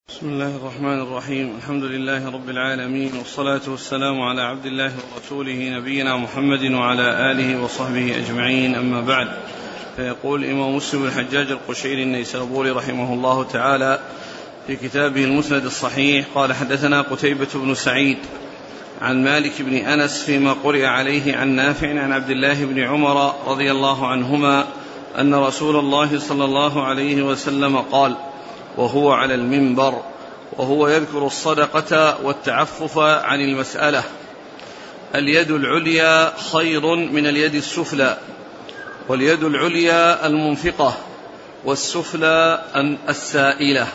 بسم الله الرحمن الرحيم. الحمد لله رب العالمين، والصلاة والسلام على عبد الله ورسوله نبينا محمد وعلى آله وصحبه أجمعين، أما بعد. فيقول الإمام مسلم الحجاج القشيري النيسابوري رحمه الله تعالى في كتابه المسند الصحيح قال: حدثنا قتيبة بن سعيد عن مالك بن أنس فيما قرئ عليه عن نافع عن عبد الله بن عمر رضي الله عنهما أن رسول الله صلى الله عليه وسلم قال وهو على المنبر وهو يذكر الصدقة والتعفف عن المسألة: اليد العليا خير من اليد السفلى، واليد العليا المنفقة، والسفلى السائلة.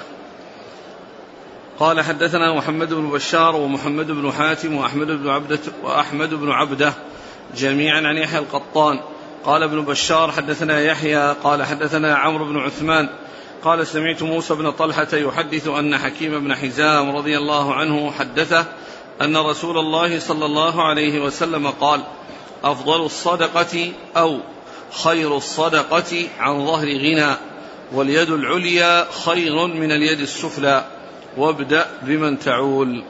قال: حدثنا محمد بن بشار ومحمد بن حاتم وأحمد بن عبده جميعا عن يحيى القطان. قال ابن بشار: حدثنا يحيى قال: حدثنا عمرو بن عثمان قال: سمعت موسى بن طلحة يحدث أن حكيم بن حزام رضي الله عنه حدثه أن رسول الله صلى الله عليه وسلم قال: أفضل الصدقة أو خير الصدقة عن ظهر غنى، واليد العليا خير من اليد السفلى، وابدأ بمن تعول.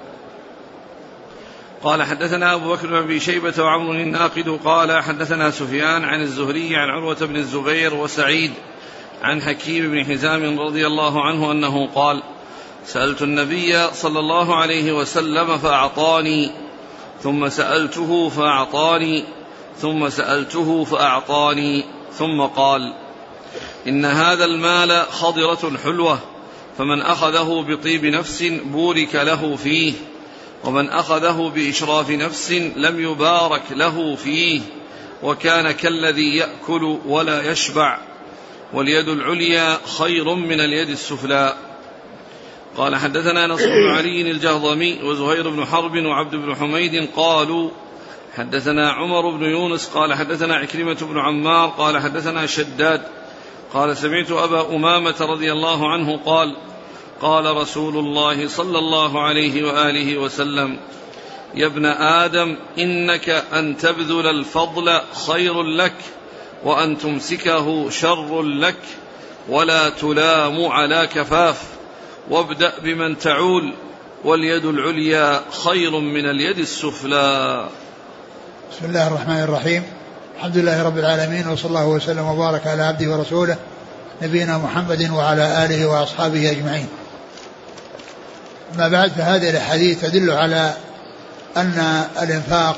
قال: حدثنا أبو بكر بن أبي شيبة وعمر الناقد قال: حدثنا سفيان عن الزهري عن عروة بن الزبير وسعيد عن حكيم بن حزام رضي الله عنه أنه قال: سألت النبي صلى الله عليه وسلم فأعطاني، ثم سألته فأعطاني، ثم سألته فأعطاني، ثم قال: إن هذا المال خضرة حلوة، فمن أخذه بطيب نفس بورك له فيه، ومن أخذه بإشراف نفس لم يبارك له فيه، وكان كالذي يأكل ولا يشبع، واليد العليا خير من اليد السفلى. قال: حدثنا نصر بن علي الجهضمي وزهير بن حرب وعبد بن حميد قالوا: حدثنا عمر بن يونس قال: حدثنا عكرمة بن عمار قال: حدثنا شداد قال: سمعت أبا أمامة رضي الله عنه قال: قال رسول الله صلى الله عليه وآله وسلم: يا ابن آدم، إنك أن تبذل الفضل خير لك، وأن تمسكه شر لك، ولا تلام على كفاف، وابدأ بمن تعول، واليد العليا خير من اليد السفلى. بسم الله الرحمن الرحيم. الحمد لله رب العالمين، وصلى الله وسلم وبارك على عبده ورسوله نبينا محمد وعلى آله وأصحابه أجمعين. ما بعد، فهذه الحديث تدل على أن الإنفاق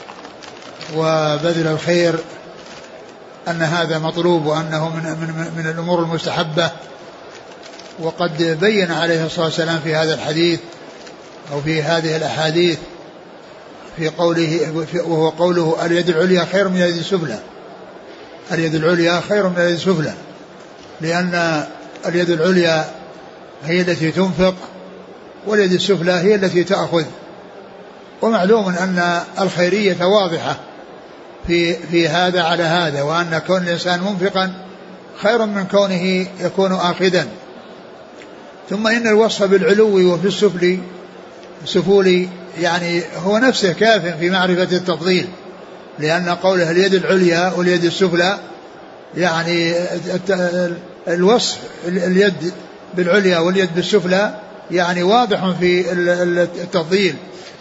وبذل الخير أن هذا مطلوب، وأنه من الأمور المستحبة. وقد بين عليه الصلاة والسلام في هذا الحديث أو في هذه الأحاديث في قوله، وهو قوله: اليد العليا خير من اليد السفلى. اليد العليا خير من اليد السفلى، لأن اليد العليا هي التي تنفق، واليد السفلى هي التي تأخذ. ومعلوم أن الخيرية واضحة في هذا على هذا، وأن كون الإنسان منفقا خير من كونه يكون آخذا. ثم إن الوصف بالعلو وفي السفول يعني هو نفسه كاف في معرفة التفضيل، لأن قوله اليد العليا واليد السفلى يعني الوصف اليد بالعليا واليد بالسفلى يعني واضح في التفضيل،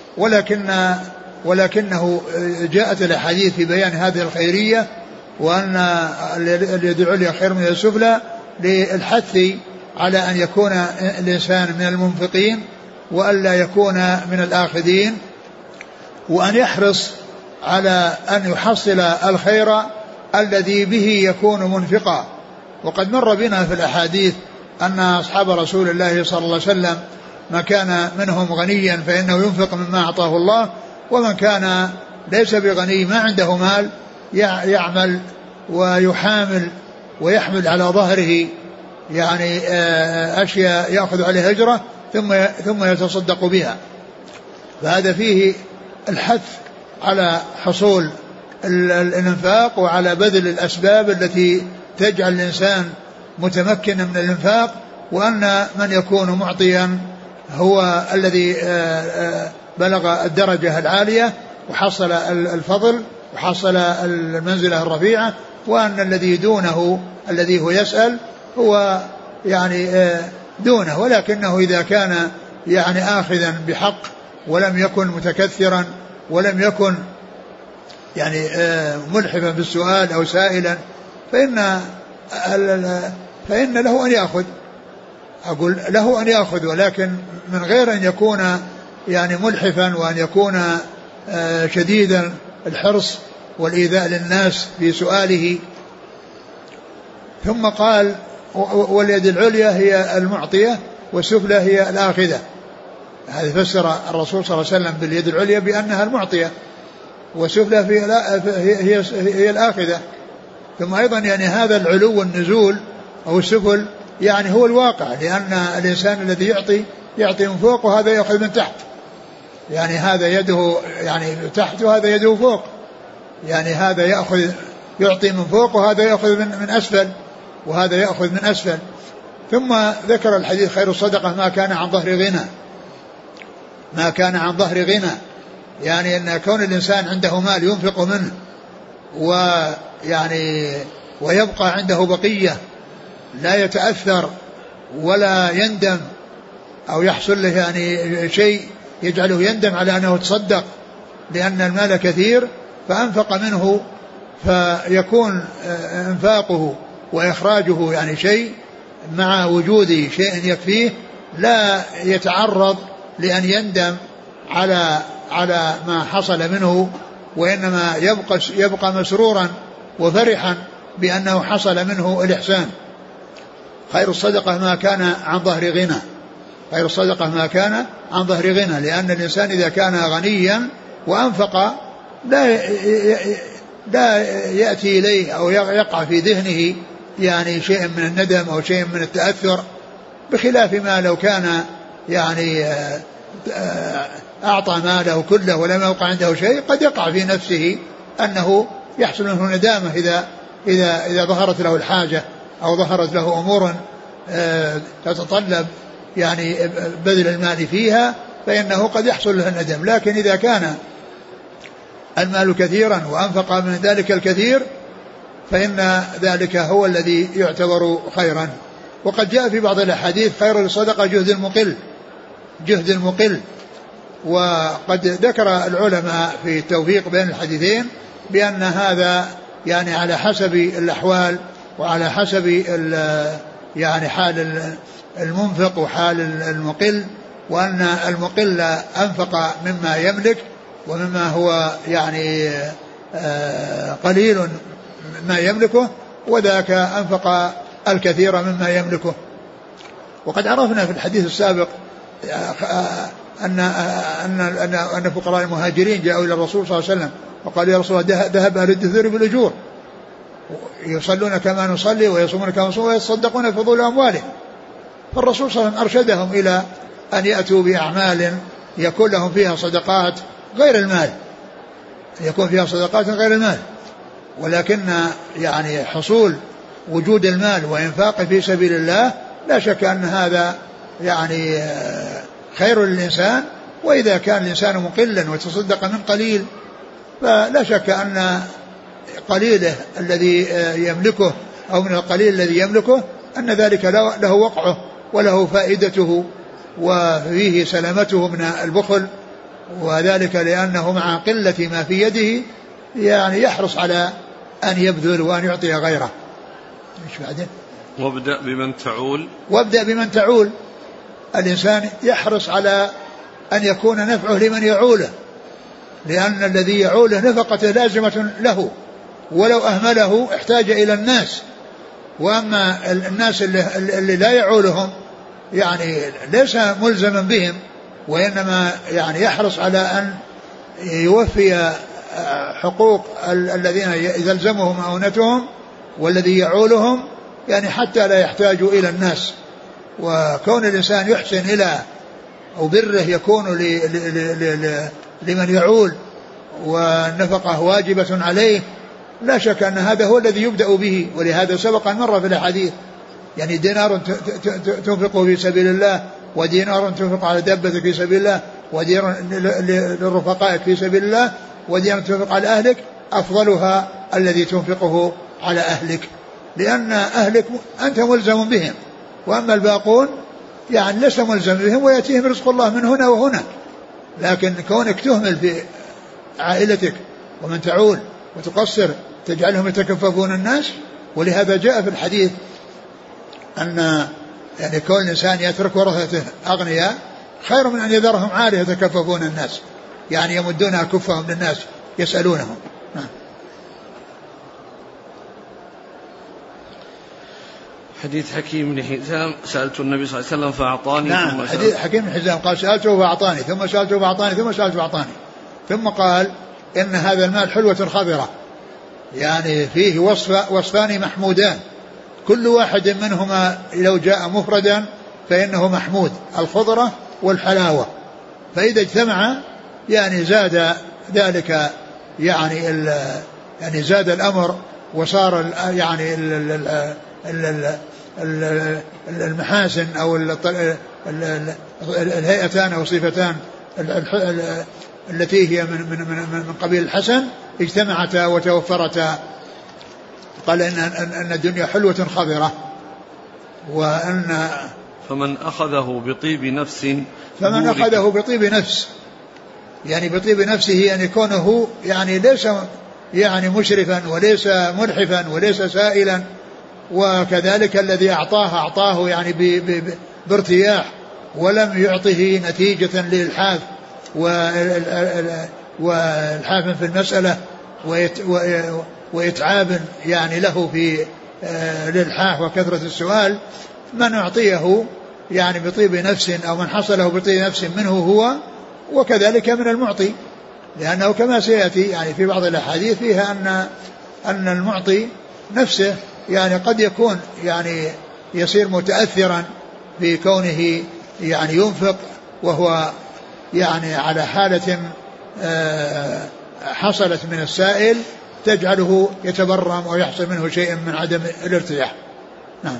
ولكنه جاءت الأحاديث في بيان هذه الخيرية، وأن اليد العليا خير من اليد السفلى للحث على أن يكون الإنسان من المنفقين وألا يكون من الآخذين، وأن يحرص على أن يحصل الخير الذي به يكون منفقا. وقد مر بنا في الأحاديث أن أصحاب رسول الله صلى الله عليه وسلم ما كان منهم غنيا فإنه ينفق مما أعطاه الله، ومن كان ليس بغني ما عنده مال يعمل ويحامل ويحمل على ظهره يعني أشياء يأخذ عليها أجره ثم يتصدق بها. فهذا فيه الحث على حصول الإنفاق وعلى بذل الأسباب التي تجعل الإنسان متمكنا من الإنفاق، وأن من يكون معطيا هو الذي بلغ الدرجة العالية وحصل الفضل وحصل المنزلة الرفيعة، وأن الذي دونه الذي هو يسأل هو يعني دونه، ولكنه إذا كان يعني آخذا بحق ولم يكن متكثرا ولم يكن يعني ملحفا بالسؤال أو سائلا فإن له أن يأخذ. أقول له أن يأخذ، ولكن من غير أن يكون يعني ملحفا وأن يكون شديد الحرص والإيذاء للناس في سؤاله. ثم قال واليد العليا هي المعطية والسفلى هي الآخذة. هذا فسر الرسول صلى الله عليه وسلم باليد العليا بأنها المعطية والسفلى هي الآخذة. ثم أيضا يعني هذا العلو والنزول أو السفل يعني هو الواقع، لأن الإنسان الذي يعطي من فوق وهذا يأخذ من تحت، يعني هذا يده يعني تحت وهذا يده فوق، يعني هذا يعطي من فوق وهذا يأخذ من أسفل وهذا يأخذ من أسفل. ثم ذكر الحديث خير الصدقة ما كان عن ظهر غنى، ما كان عن ظهر غنى، يعني أن كون الإنسان عنده مال ينفق منه ويعني ويبقى عنده بقية لا يتأثر ولا يندم أو يحصل له يعني شيء يجعله يندم على أنه تصدق لأن المال كثير فأنفق منه، فيكون انفاقه وإخراجه يعني شيء مع وجود شيء يكفيه، لا يتعرض لأن يندم على ما حصل منه، وإنما يبقى مسرورا وفرحا بأنه حصل منه الإحسان. خير الصدقة ما كان عن ظهر غنى، خير الصدقة ما كان عن ظهر غنى، لأن الإنسان إذا كان غنيا وأنفق لا يأتي إليه أو يقع في ذهنه يعني شيء من الندم أو شيء من التأثر، بخلاف ما لو كان يعني أعطى ماله كله ولم يوقع عنده شيء، قد يقع في نفسه أنه يحصل منه ندامة إذا ظهرت له الحاجة أو ظهرت له أمور تتطلب يعني بذل المال فيها، فإنه قد يحصل له الندم. لكن إذا كان المال كثيرا وأنفق من ذلك الكثير فإن ذلك هو الذي يعتبر خيرا. وقد جاء في بعض الأحاديث خير الصدقة جهد المقل. وقد ذكر العلماء في التوفيق بين الحديثين بأن هذا يعني على حسب الأحوال وعلى حسب يعني حال المنفق وحال المقل، وأن المقل أنفق مما يملك ومما هو يعني قليل ما يملكه، وذاك أنفق الكثير مما يملكه. وقد عرفنا في الحديث السابق أن فقراء المهاجرين جاءوا إلى الرسول صلى الله عليه وسلم وقالوا يا رسول الله ذهب أهل الدثور بالأجور، يصلون كما نصلي ويصومون كما نصوم ويتصدقون بفضول أموالهم. فالرسول صلى الله عليه وسلم أرشدهم إلى أن يأتوا بأعمال يكون لهم فيها صدقات غير المال، يكون فيها صدقات غير المال، ولكن يعني حصول وجود المال وإنفاقه في سبيل الله لا شك أن هذا يعني خير للإنسان. وإذا كان الإنسان مقلا وتصدق من قليل فلا شك أن قليله الذي يملكه أو من القليل الذي يملكه أن ذلك له وقعه وله فائدته وفيه سلامته من البخل، وذلك لأنه مع قلة ما في يده يعني يحرص على أن يبذل وأن يعطي غيره. مش بعدين وابدأ بمن تعول. الإنسان يحرص على أن يكون نفعه لمن يعوله، لأن الذي يعوله نفقته لازمة له، ولو أهمله احتاج إلى الناس. وأما الناس اللي لا يعولهم يعني ليس ملزما بهم، وإنما يعني يحرص على أن يوفي حقوق الذين يلزمهم مؤونتهم والذي يعولهم، يعني حتى لا يحتاجوا إلى الناس. وكون الإنسان يحسن إلى أو بره يكون لمن يعول والنفقة واجبة عليه، لا شك أن هذا هو الذي يبدأ به. ولهذا سبق أن مر في الحديث يعني دينار تنفقه في سبيل الله، ودينار تنفق على دابتك في سبيل الله، ودينار لرفقائك في سبيل الله، ودينار تنفق على أهلك، أفضلها الذي تنفقه على أهلك، لأن أهلك أنت ملزم بهم، وأما الباقون يعني لست ملزم بهم ويأتيهم رزق الله من هنا وهنا، لكن كونك تهمل في عائلتك ومن تعول وتقصر تجعلهم يتكففون الناس. ولهذا جاء في الحديث أن يعني كون الإنسان يترك ورثته أغنياء خير من أن يذرهم عالة يتكففون الناس، يعني يمدون أكفهم للناس يسألونهم. حديث حكيم بن حزام سألت النبي صلى الله عليه وسلم فأعطاني. نعم حديث حكيم بن حزام قال سألته فأعطاني ثم سألته فأعطاني ثم سألته فأعطاني ثم قال إن هذا المال حلوة خضرة، يعني فيه وصفان محمودان كل واحد منهما لو جاء مفردا فإنه محمود، الخضرة والحلاوة، فإذا اجتمع يعني زاد ذلك يعني زاد الأمر وصار يعني المحاسن أو الهيئتان أو صفتان التي هي من قبيل الحسن اجتمعتا وتوفرتا. قال أن الدنيا حلوة خضرة، وأن فمن أخذه بطيب نفس يعني بطيب نفسه أن يكونه يعني ليس يعني مشرفا وليس ملحفا وليس سائلا، وكذلك الذي أعطاه يعني بارتياح ولم يعطه نتيجة للحاف والحاف في المسألة وإتعاب يعني له في الإلحاح وكثرة السؤال. من أعطيه يعني بطيب نفس أو من حصله بطيب نفس منه هو، وكذلك من المعطي، لأنه كما سيأتي يعني في بعض الأحاديث فيها أن المعطي نفسه يعني قد يكون يعني يصير متأثرا في كونه يعني ينفق وهو يعني على حالة حصلت من السائل تجعله يتبرم ويحصل منه شيء من عدم الارتياح. نعم.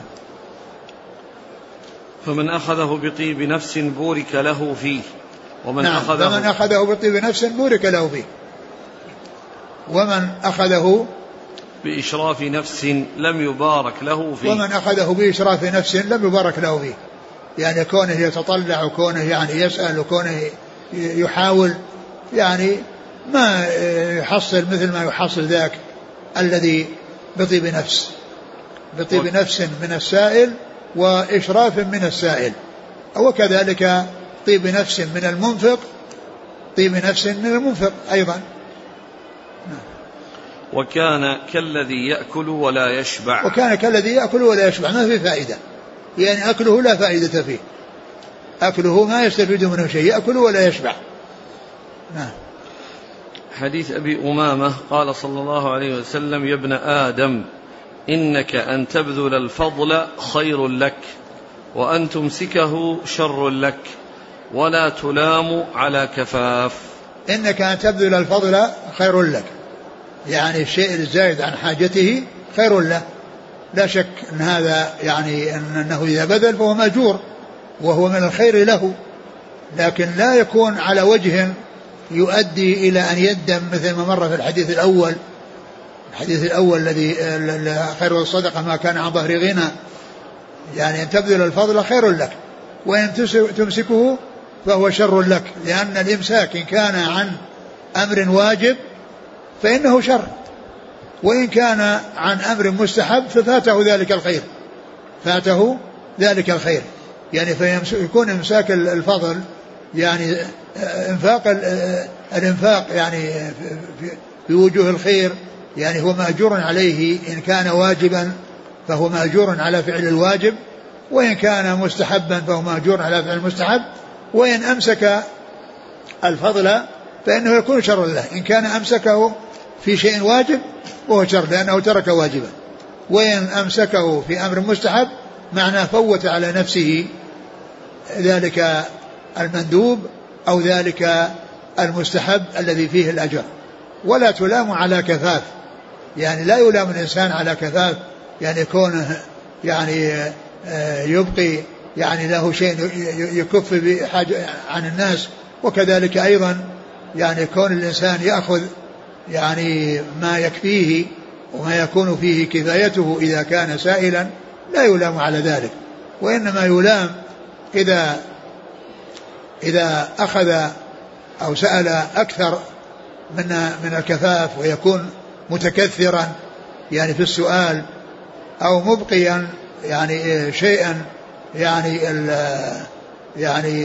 فمن أخذه بطيب نفس بورك له فيه ومن فمن أخذه بطيب نفس بورك له فيه ومن أخذه بإشراف نفس لم يبارك له فيه. ومن أخذه بإشراف نفس لم يبارك له فيه، يعني كونه يتطلع وكونه يعني يسأل وكونه يحاول يعني ما يحصل مثل ما يحصل ذاك الذي بطيب نفس من السائل وإشراف من السائل، وكذلك طيب نفس من المنفق أيضا. وكان كالذي يأكل ولا يشبع ما في فائدة، يعني أكله لا فائدة فيه، أكله ما يستفيد منه شيء، يأكل ولا يشبع. نعم. حديث أبي أمامة قال صلى الله عليه وسلم: يا ابن آدم إنك أن تبذل الفضل خير لك وأن تمسكه شر لك ولا تلام على كفاف. إنك أن تبذل الفضل خير لك، يعني الشيء الزائد عن حاجته خير له، لا شك أن هذا يعني أنه إذا بذل فهو مأجور وهو من الخير له، لكن لا يكون على وجه يؤدي إلى أن يندم مثل ما مر في الحديث الأول الذي خير الصدقة ما كان عن ظهر غنى، يعني أن تبذل الفضل خير لك وإن تمسكه فهو شر لك، لأن الإمساك إن كان عن أمر واجب فإنه شر، وإن كان عن أمر مستحب ففاته ذلك الخير، يعني فيكون إمساك الفضل يعني الإنفاق يعني في وجوه الخير، يعني هو مأجور عليه إن كان واجبا فهو مأجور على فعل الواجب، وإن كان مستحبا فهو مأجور على فعل المستحب، وإن أمسك الفضل فإنه يكون شر له إن كان أمسكه في شيء واجب وهو شر لأنه ترك واجبا، وإن أمسكه في أمر مستحب معناه فوت على نفسه ذلك المندوب أو ذلك المستحب الذي فيه الأجر. ولا تلام على كفاف، يعني لا يلام الإنسان على كفاف، يعني كونه يعني يبقي يعني له شيء يكف بحاجة عن الناس، وكذلك أيضا يعني كون الإنسان يأخذ يعني ما يكفيه وما يكون فيه كفايته إذا كان سائلا لا يلام على ذلك، وإنما يلام إذا أخذ أو سأل أكثر من الكفاف ويكون متكثرا يعني في السؤال، أو مبقيا يعني شيئا يعني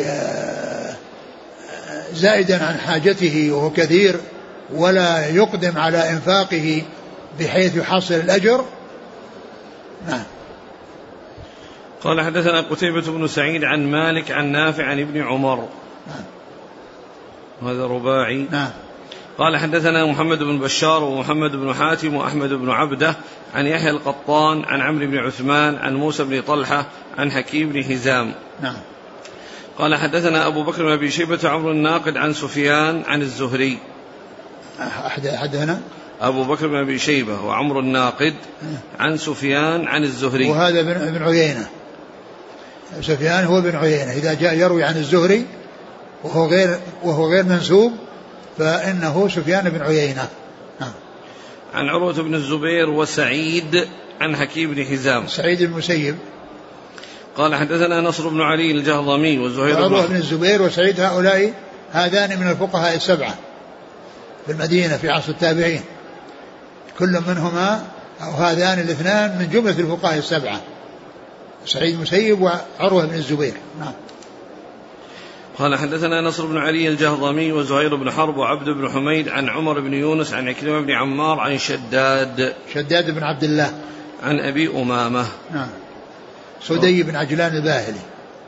زائدا عن حاجته وهو كثير ولا يقدم على إنفاقه بحيث يحصل الأجر. نعم. قال حدثنا قتيبة بن سعيد عن مالك عن نافع عن ابن عمر. نعم. هذا رباعي. نعم. قال حدثنا محمد بن بشار ومحمد بن حاتم وأحمد بن عبده عن يحيى القطان عن عمرو بن عثمان عن موسى بن طلحة عن حكيم بن حزام. نعم. قال حدثنا أبو بكر بن أبي شيبة عمرو الناقد عن سفيان عن الزهري. أحدنا أبو بكر بن أبي شيبة وعمرو الناقد عن سفيان عن الزهري. وهذا بن عيينة. سفيان هو بن عيينة إذا جاء يروي عن الزهري وهو غير منسوب فإنه سفيان بن عيينة. عن عروة بن الزبير وسعيد عن حكيم بن حزام. سعيد المسيب. قال حدثنا نصر بن علي الجهضمي وزهير عروة بن الزبير وسعيد هذان من الفقهاء السبعة في المدينة في عصر التابعين، كل منهما أو هذان الاثنان من جملة الفقهاء السبعة، سعيد المسيب وعروة بن الزبير. نعم. قال حدثنا نصر بن علي الجهضمي وزهير بن حرب وعبد بن حميد عن عمر بن يونس عن عكرمة بن عمار عن شداد بن عبد الله عن أبي أمامة. نعم. سدي بن عجلان الباهلي،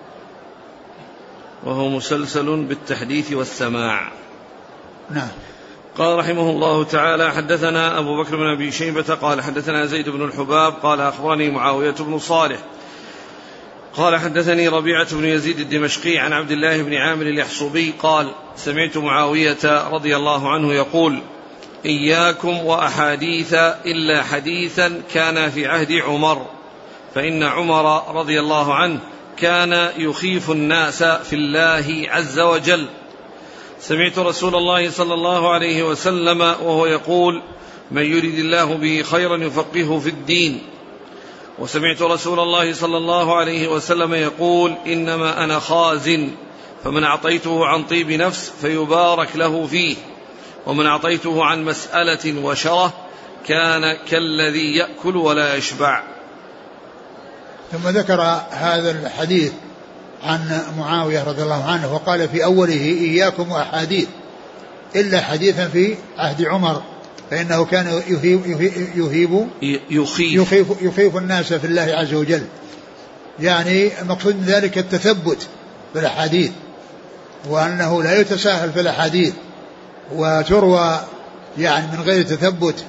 وهو مسلسل بالتحديث والسماع. نعم. قال رحمه الله تعالى حدثنا أبو بكر بن أبي شيبة قال حدثنا زيد بن الحباب قال أخبرني معاوية بن صالح قال حدثني ربيعة بن يزيد الدمشقي عن عبد الله بن عامر اليحصبي قال سمعت معاوية رضي الله عنه يقول إياكم وأحاديث إلا حديثا كان في عهد عمر، فإن عمر رضي الله عنه كان يخيف الناس في الله عز وجل. سمعت رسول الله صلى الله عليه وسلم وهو يقول من يريد الله به خيرا يفقهه في الدين. وسمعت رسول الله صلى الله عليه وسلم يقول إنما أنا خازن، فمن أعطيته عن طيب نفس فيبارك له فيه، ومن أعطيته عن مسألة وشرة كان كالذي يأكل ولا يشبع. ثم ذكر هذا الحديث عن معاوية رضي الله عنه وقال في أوله إياكم وأحاديث إلا حديثا في عهد عمر، فإنه كان يخيف الناس في الله عز وجل، يعني المقصود من ذلك التثبت في الأحاديث، وأنه لا يتساهل في الأحاديث وتروى يعني من غير تثبت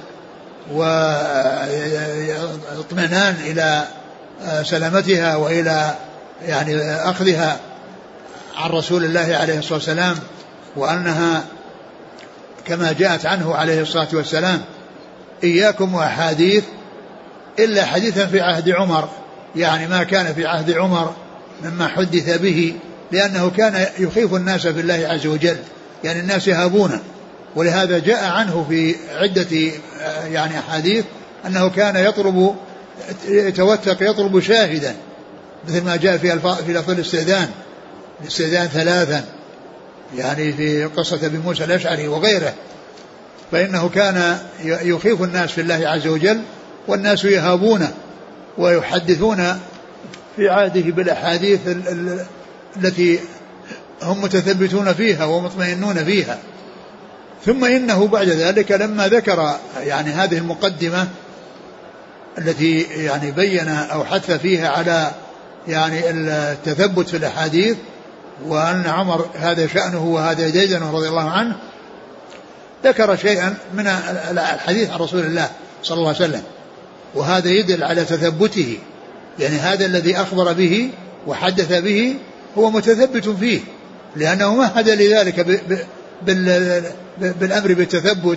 واطمئنان إلى سلامتها وإلى يعني أخذها عن رسول الله عليه الصلاة والسلام، وأنها كما جاءت عنه عليه الصلاة والسلام إياكم وأحاديث إلا حديثا في عهد عمر، يعني ما كان في عهد عمر مما حدث به، لأنه كان يخيف الناس في الله عز وجل، يعني الناس يهابونه، ولهذا جاء عنه في عدة يعني أحاديث أنه كان يتوثق يطلب شاهدا، مثل ما جاء في لفظ الاستئذان 3 يعني في قصة أبي موسى الأشعري وغيره، فإنه كان يخيف الناس في الله عز وجل، والناس يهابونه ويحدثون في عهده بالأحاديث التي هم متثبتون فيها ومطمئنون فيها. ثم إنه بعد ذلك لما ذكر يعني هذه المقدمة التي يعني بين أو حث فيها على يعني التثبت في الأحاديث، وأن عمر هذا شأنه وهذا ديدنه رضي الله عنه، ذكر شيئا من الحديث عن رسول الله صلى الله عليه وسلم، وهذا يدل على تثبته، يعني هذا الذي أخبر به وحدث به هو متثبت فيه، لأنه مهد لذلك بالأمر بالتثبت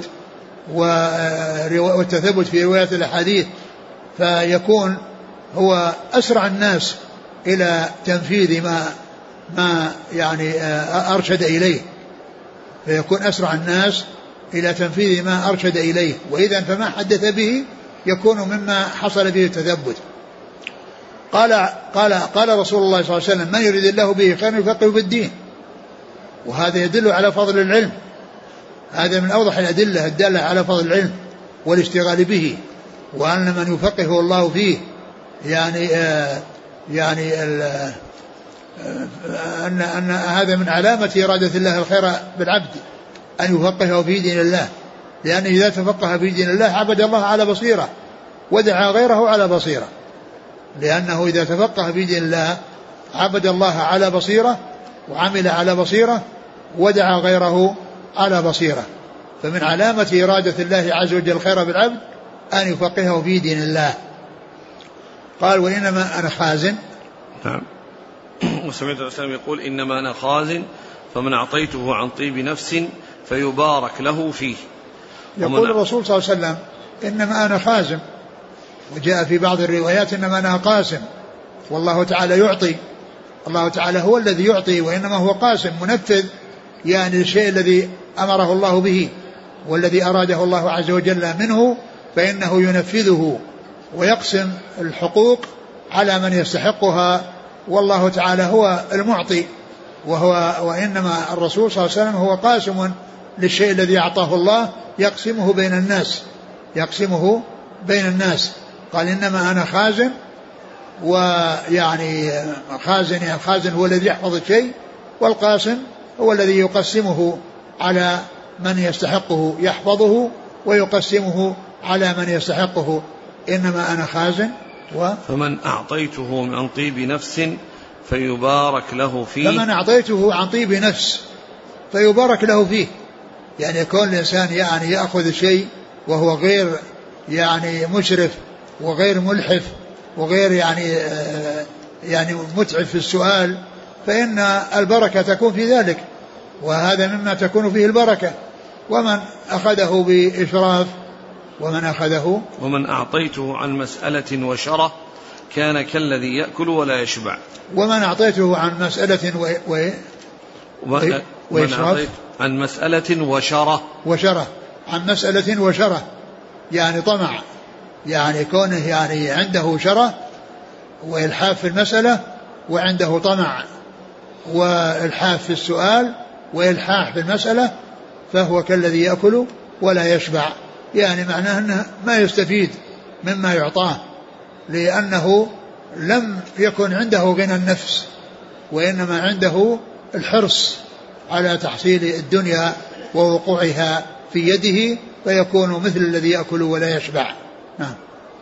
والتثبت في رواية الأحاديث، فيكون هو أسرع الناس إلى تنفيذ ما يعني أرشد إليه، فيكون أسرع الناس إلى تنفيذ ما أرشد إليه، وإذا فما حدث به يكون مما حصل به التثبت. قال رسول الله صلى الله عليه وسلم: من يريد الله به خيرا يفقهه في الدين. وهذا يدل على فضل العلم، هذا من أوضح الأدلة الدالة على فضل العلم والاشتغال به، وأن من يفقهه الله فيه أن هذا من علامة إرادة الله الخير بالعبد، أن يفقهه في دين الله، لأنه إذا تفقه في دين الله عبد الله على بصيرة ودعا غيره على بصيرة، لأنه إذا تفقه في دين الله عبد الله على بصيرة وعمل على بصيرة ودعا غيره على بصيرة. فمن علامة إرادة الله عز وجل الخير بالعبد أن يفقهه في دين الله. قال: وإنما أنا خازن. نعم. وسمعت الإسلام يقول: إنما أنا خازن فمن أعطيته عن طيب نفس فيبارك له فيه. يقول الرسول صلى الله عليه وسلم: إنما أنا خازن. وجاء في بعض الروايات: إنما أنا قاسم. والله تعالى يعطي، الله تعالى هو الذي يعطي، وإنما هو قاسم منفذ للشيء الذي أمره الله به والذي أراده الله عز وجل منه، فإنه ينفذه ويقسم الحقوق على من يستحقها، والله تعالى هو المعطي. وإنما الرسول صلى الله عليه وسلم هو قاسم للشيء الذي أعطاه الله، يقسمه بين الناس. قال: إنما أنا خازن. ويعني خازن هو الذي يحفظ الشيء، والقاسم هو الذي يقسمه على من يستحقه، يحفظه ويقسمه على من يستحقه. إنما أنا خازن. فمن أعطيته عن طيب نفس فيبارك له فيه. فمن أعطيته عن طيب نفس فيبارك له فيه، يعني يكون الإنسان يأخذ شيء وهو غير مشرف وغير ملحف وغير متعب في السؤال، فإن البركة تكون في ذلك، وهذا مما تكون فيه البركة. ومن أخذه بإشراف ومن أعطيته عن مسألة وشرة كان كالذي يأكل ولا يشبع. ومن أعطيته عن مسألة وإشراف عن مسألة وشرة عن مسألة وشرة، يعني طمع، يعني كونه عنده شرة وإلحاف في المسألة، وعنده طمع وإلحاف في السؤال وإلحاح في المسألة، فهو كالذي يأكل ولا يشبع، يعني معناه أنه ما يستفيد مما يعطاه، لأنه لم يكن عنده غنى النفس، وإنما عنده الحرص على تحصيل الدنيا ووقوعها في يده، فيكون مثل الذي يأكل ولا يشبع. نعم.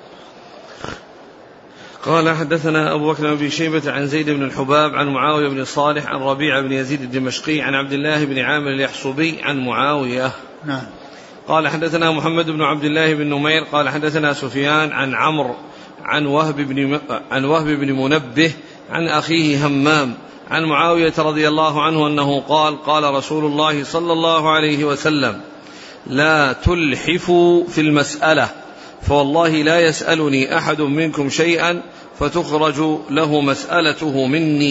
قال: حدثنا أبو بكر بن شيبة عن زيد بن الحباب عن معاوية بن صالح عن ربيعة بن يزيد الدمشقي عن عبد الله بن عامر اليحصبي عن معاوية. نعم. قال: حدثنا محمد بن عبد الله بن نمير قال: حدثنا سفيان عن عمرو عن وهب بن منبه عن أخيه همام عن معاوية رضي الله عنه أنه قال: قال رسول الله صلى الله عليه وسلم: لا تلحفوا في المسألة، فوالله لا يسألني أحد منكم شيئا فتخرج له مسألته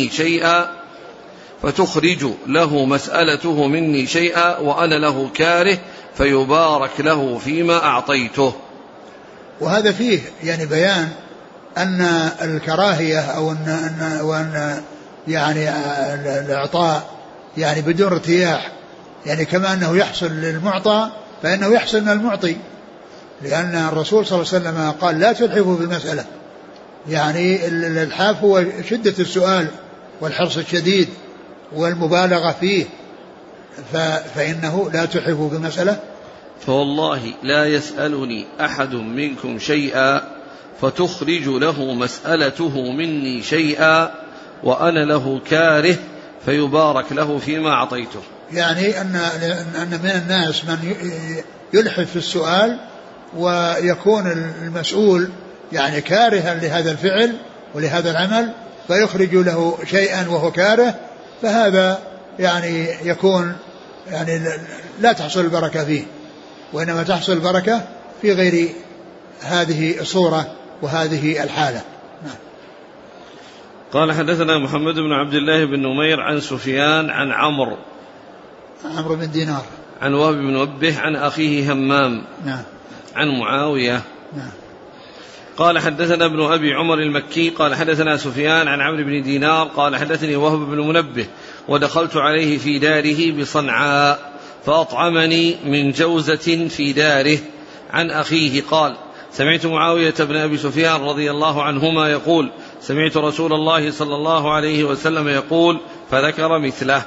مني شيئا وأنا له كاره فيبارك له فيما أعطيته. وهذا فيه بيان أن الكراهية أو أن الإعطاء بدون ارتياح، كما أنه يحصل للمعطى فإنه يحصل من المعطي، لأن الرسول صلى الله عليه وسلم قال: لا تلحفوا في المسألة، الإلحاف هو شدة السؤال والحرص الشديد والمبالغة فيه، فإنه لا تلحفوا في المسألة. فوالله لا يسألني أحد منكم شيئا فتخرج له مسألته مني شيئا وأنا له كاره فيبارك له فيما أعطيته. أن من الناس من يلحف في السؤال ويكون المسؤول كارها لهذا الفعل ولهذا العمل، فيخرج له شيئا وهو كاره، فهذا يكون لا تحصل البركة فيه، وإنما تحصل البركة في غير هذه الصورة وهذه الحالة. نعم. قال: حدثنا محمد بن عبد الله بن نمير عن سفيان عن عمرو بن دينار عن وهب بن منبه عن أخيه همام. نعم. عن معاوية. نعم. قال حدثنا ابن أبي عمر المكي قال حدثنا سفيان عن عمرو بن دينار قال حدثني وهب بن منبه ودخلت عليه في داره بصنعاء فأطعمني من جوزة في داره. عن أخيه قال سمعت معاوية بن أبي سفيان رضي الله عنهما يقول سمعت رسول الله صلى الله عليه وسلم يقول فذكر مثله.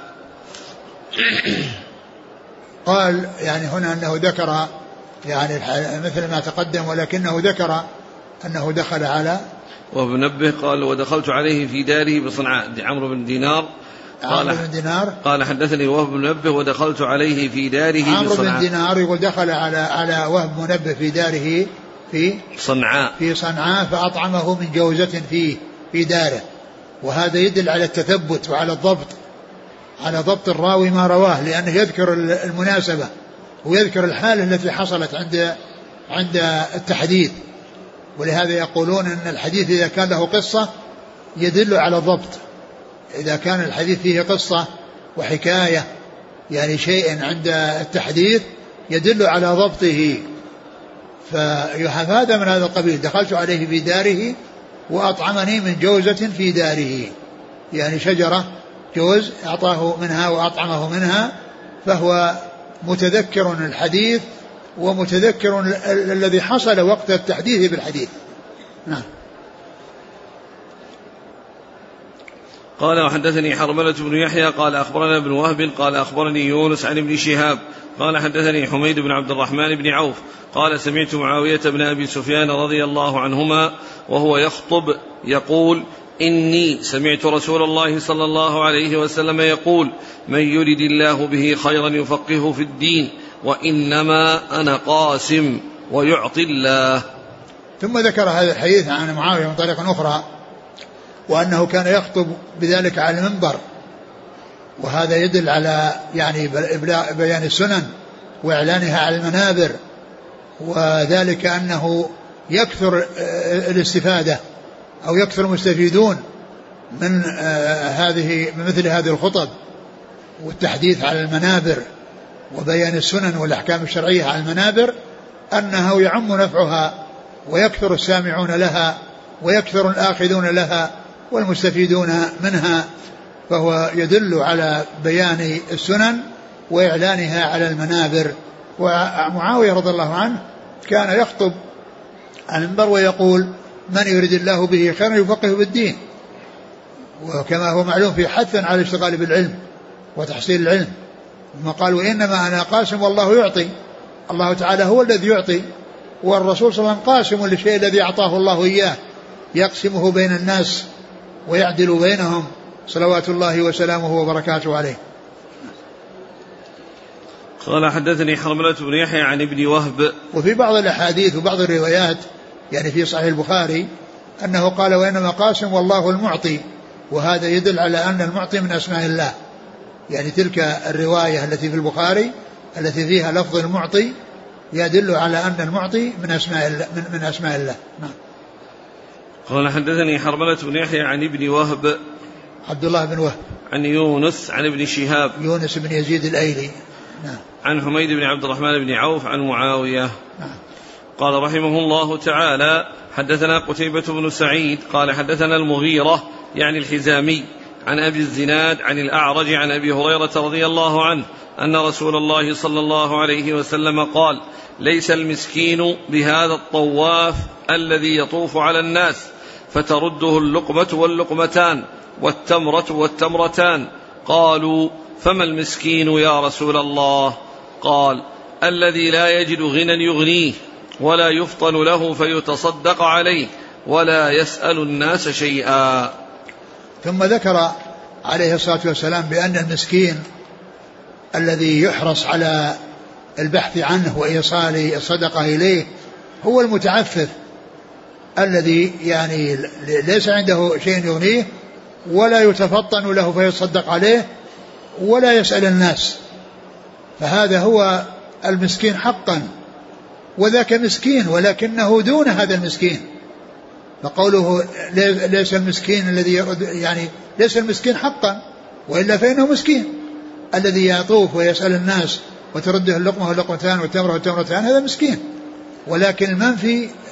قال يعني هنا أنه ذكر يعني مثل ما تقدم، ولكنه ذكر أنه دخل على وبنبه قال ودخلت عليه في داره بصنعاء عمرو بن دينار قال حدثني وهب بن منبه ودخلت عليه في داره بصنعاء. عمرو بن دينار يقول دخل على وهب منبه في داره في صنعاء فأطعمه من جوزة في داره. وهذا يدل على التثبت وعلى الضبط، على ضبط الراوي ما رواه، لأنه يذكر المناسبة ويذكر الحالة التي حصلت عند التحديث. ولهذا يقولون أن الحديث إذا كان له قصة يدل على الضبط. إذا كان الحديث فيه قصة وحكاية يعني شيء عند التحديث يدل على ضبطه. فهذا من هذا القبيل دخلت عليه في داره وأطعمني من جوزة في داره، يعني شجرة جوز أعطاه منها وأطعمه منها، فهو متذكر الحديث ومتذكر الذي حصل وقت التحديث بالحديث. نعم. قال وحدثني حرملة بن يحيى قال أخبرنا ابن وهب قال أخبرني يونس عن ابن شهاب قال حدثني حميد بن عبد الرحمن بن عوف قال سمعت معاوية بن أبي سفيان رضي الله عنهما وهو يخطب يقول إني سمعت رسول الله صلى الله عليه وسلم يقول من يرد الله به خيرا يفقهه في الدين وإنما أنا قاسم ويعطي الله. ثم ذكر هذا الحديث عن معاوية من طريق أخرى وأنه كان يخطب بذلك على المنبر، وهذا يدل على يعني بيان السنن وإعلانها على المنابر، وذلك أنه يكثر الاستفادة أو يكثر المستفيدون من مثل هذه الخطب والتحديث على المنابر وبيان السنن والأحكام الشرعية على المنابر، أنه يعم نفعها ويكثر السامعون لها ويكثر الآخذون لها والمستفيدون منها، فهو يدل على بيان السنن وإعلانها على المنابر. ومعاوية رضي الله عنه كان يخطب على المنبر ويقول من يريد الله به خيرا يفقهه بالدين، وكما هو معلوم في حث على الاشتغال بالعلم وتحصيل العلم. ثم قال وإنما أنا قاسم والله يعطي، الله تعالى هو الذي يعطي، والرسول صلى الله عليه وسلم قاسم للشيء الذي أعطاه الله إياه، يقسمه بين الناس ويعدل بينهم صلوات الله وسلامه وبركاته عليه. قال حدثني حرملة بن يحيى عن ابن وهب. وفي بعض الأحاديث وبعض الروايات يعني في صحيح البخاري أنه قال وإنما قاسم والله المعطي، وهذا يدل على أن المعطي من أسماء الله، يعني تلك الرواية التي في البخاري التي فيها لفظ المعطي يدل على أن المعطي من أسماء الله. نعم. قال حدثني حرملة بن يحيى عن ابن وهب عبد الله بن وهب عن يونس عن ابن شهاب يونس بن يزيد الأيلي. نعم. عن حميد بن عبد الرحمن بن عوف عن معاوية. نعم. قال رحمه الله تعالى حدثنا قتيبة بن سعيد قال حدثنا المغيرة يعني الحزامي عن أبي الزناد عن الأعرج عن أبي هريرة رضي الله عنه أن رسول الله صلى الله عليه وسلم قال ليس المسكين بهذا الطواف الذي يطوف على الناس فترده اللقمة واللقمتان والتمرة والتمرتان. قالوا فما المسكين يا رسول الله؟ قال الذي لا يجد غنى يغنيه ولا يفطن له فيتصدق عليه ولا يسأل الناس شيئا. ثم ذكر عليه الصلاة والسلام بأن المسكين الذي يحرص على البحث عنه وإيصال الصدقة إليه هو المتعفف الذي يعني ليس عنده شيء يغنيه ولا يتفطن له فيتصدق عليه ولا يسأل الناس، فهذا هو المسكين حقا، وذاك مسكين ولكنه دون هذا المسكين. فقوله ليس المسكين الذي يعني ليس المسكين حقا، وإلا فإنه مسكين الذي يطوف ويسأل الناس وترده اللقمة واللقمتان والتمرة والتمرتان، هذا مسكين. ولكن المنفي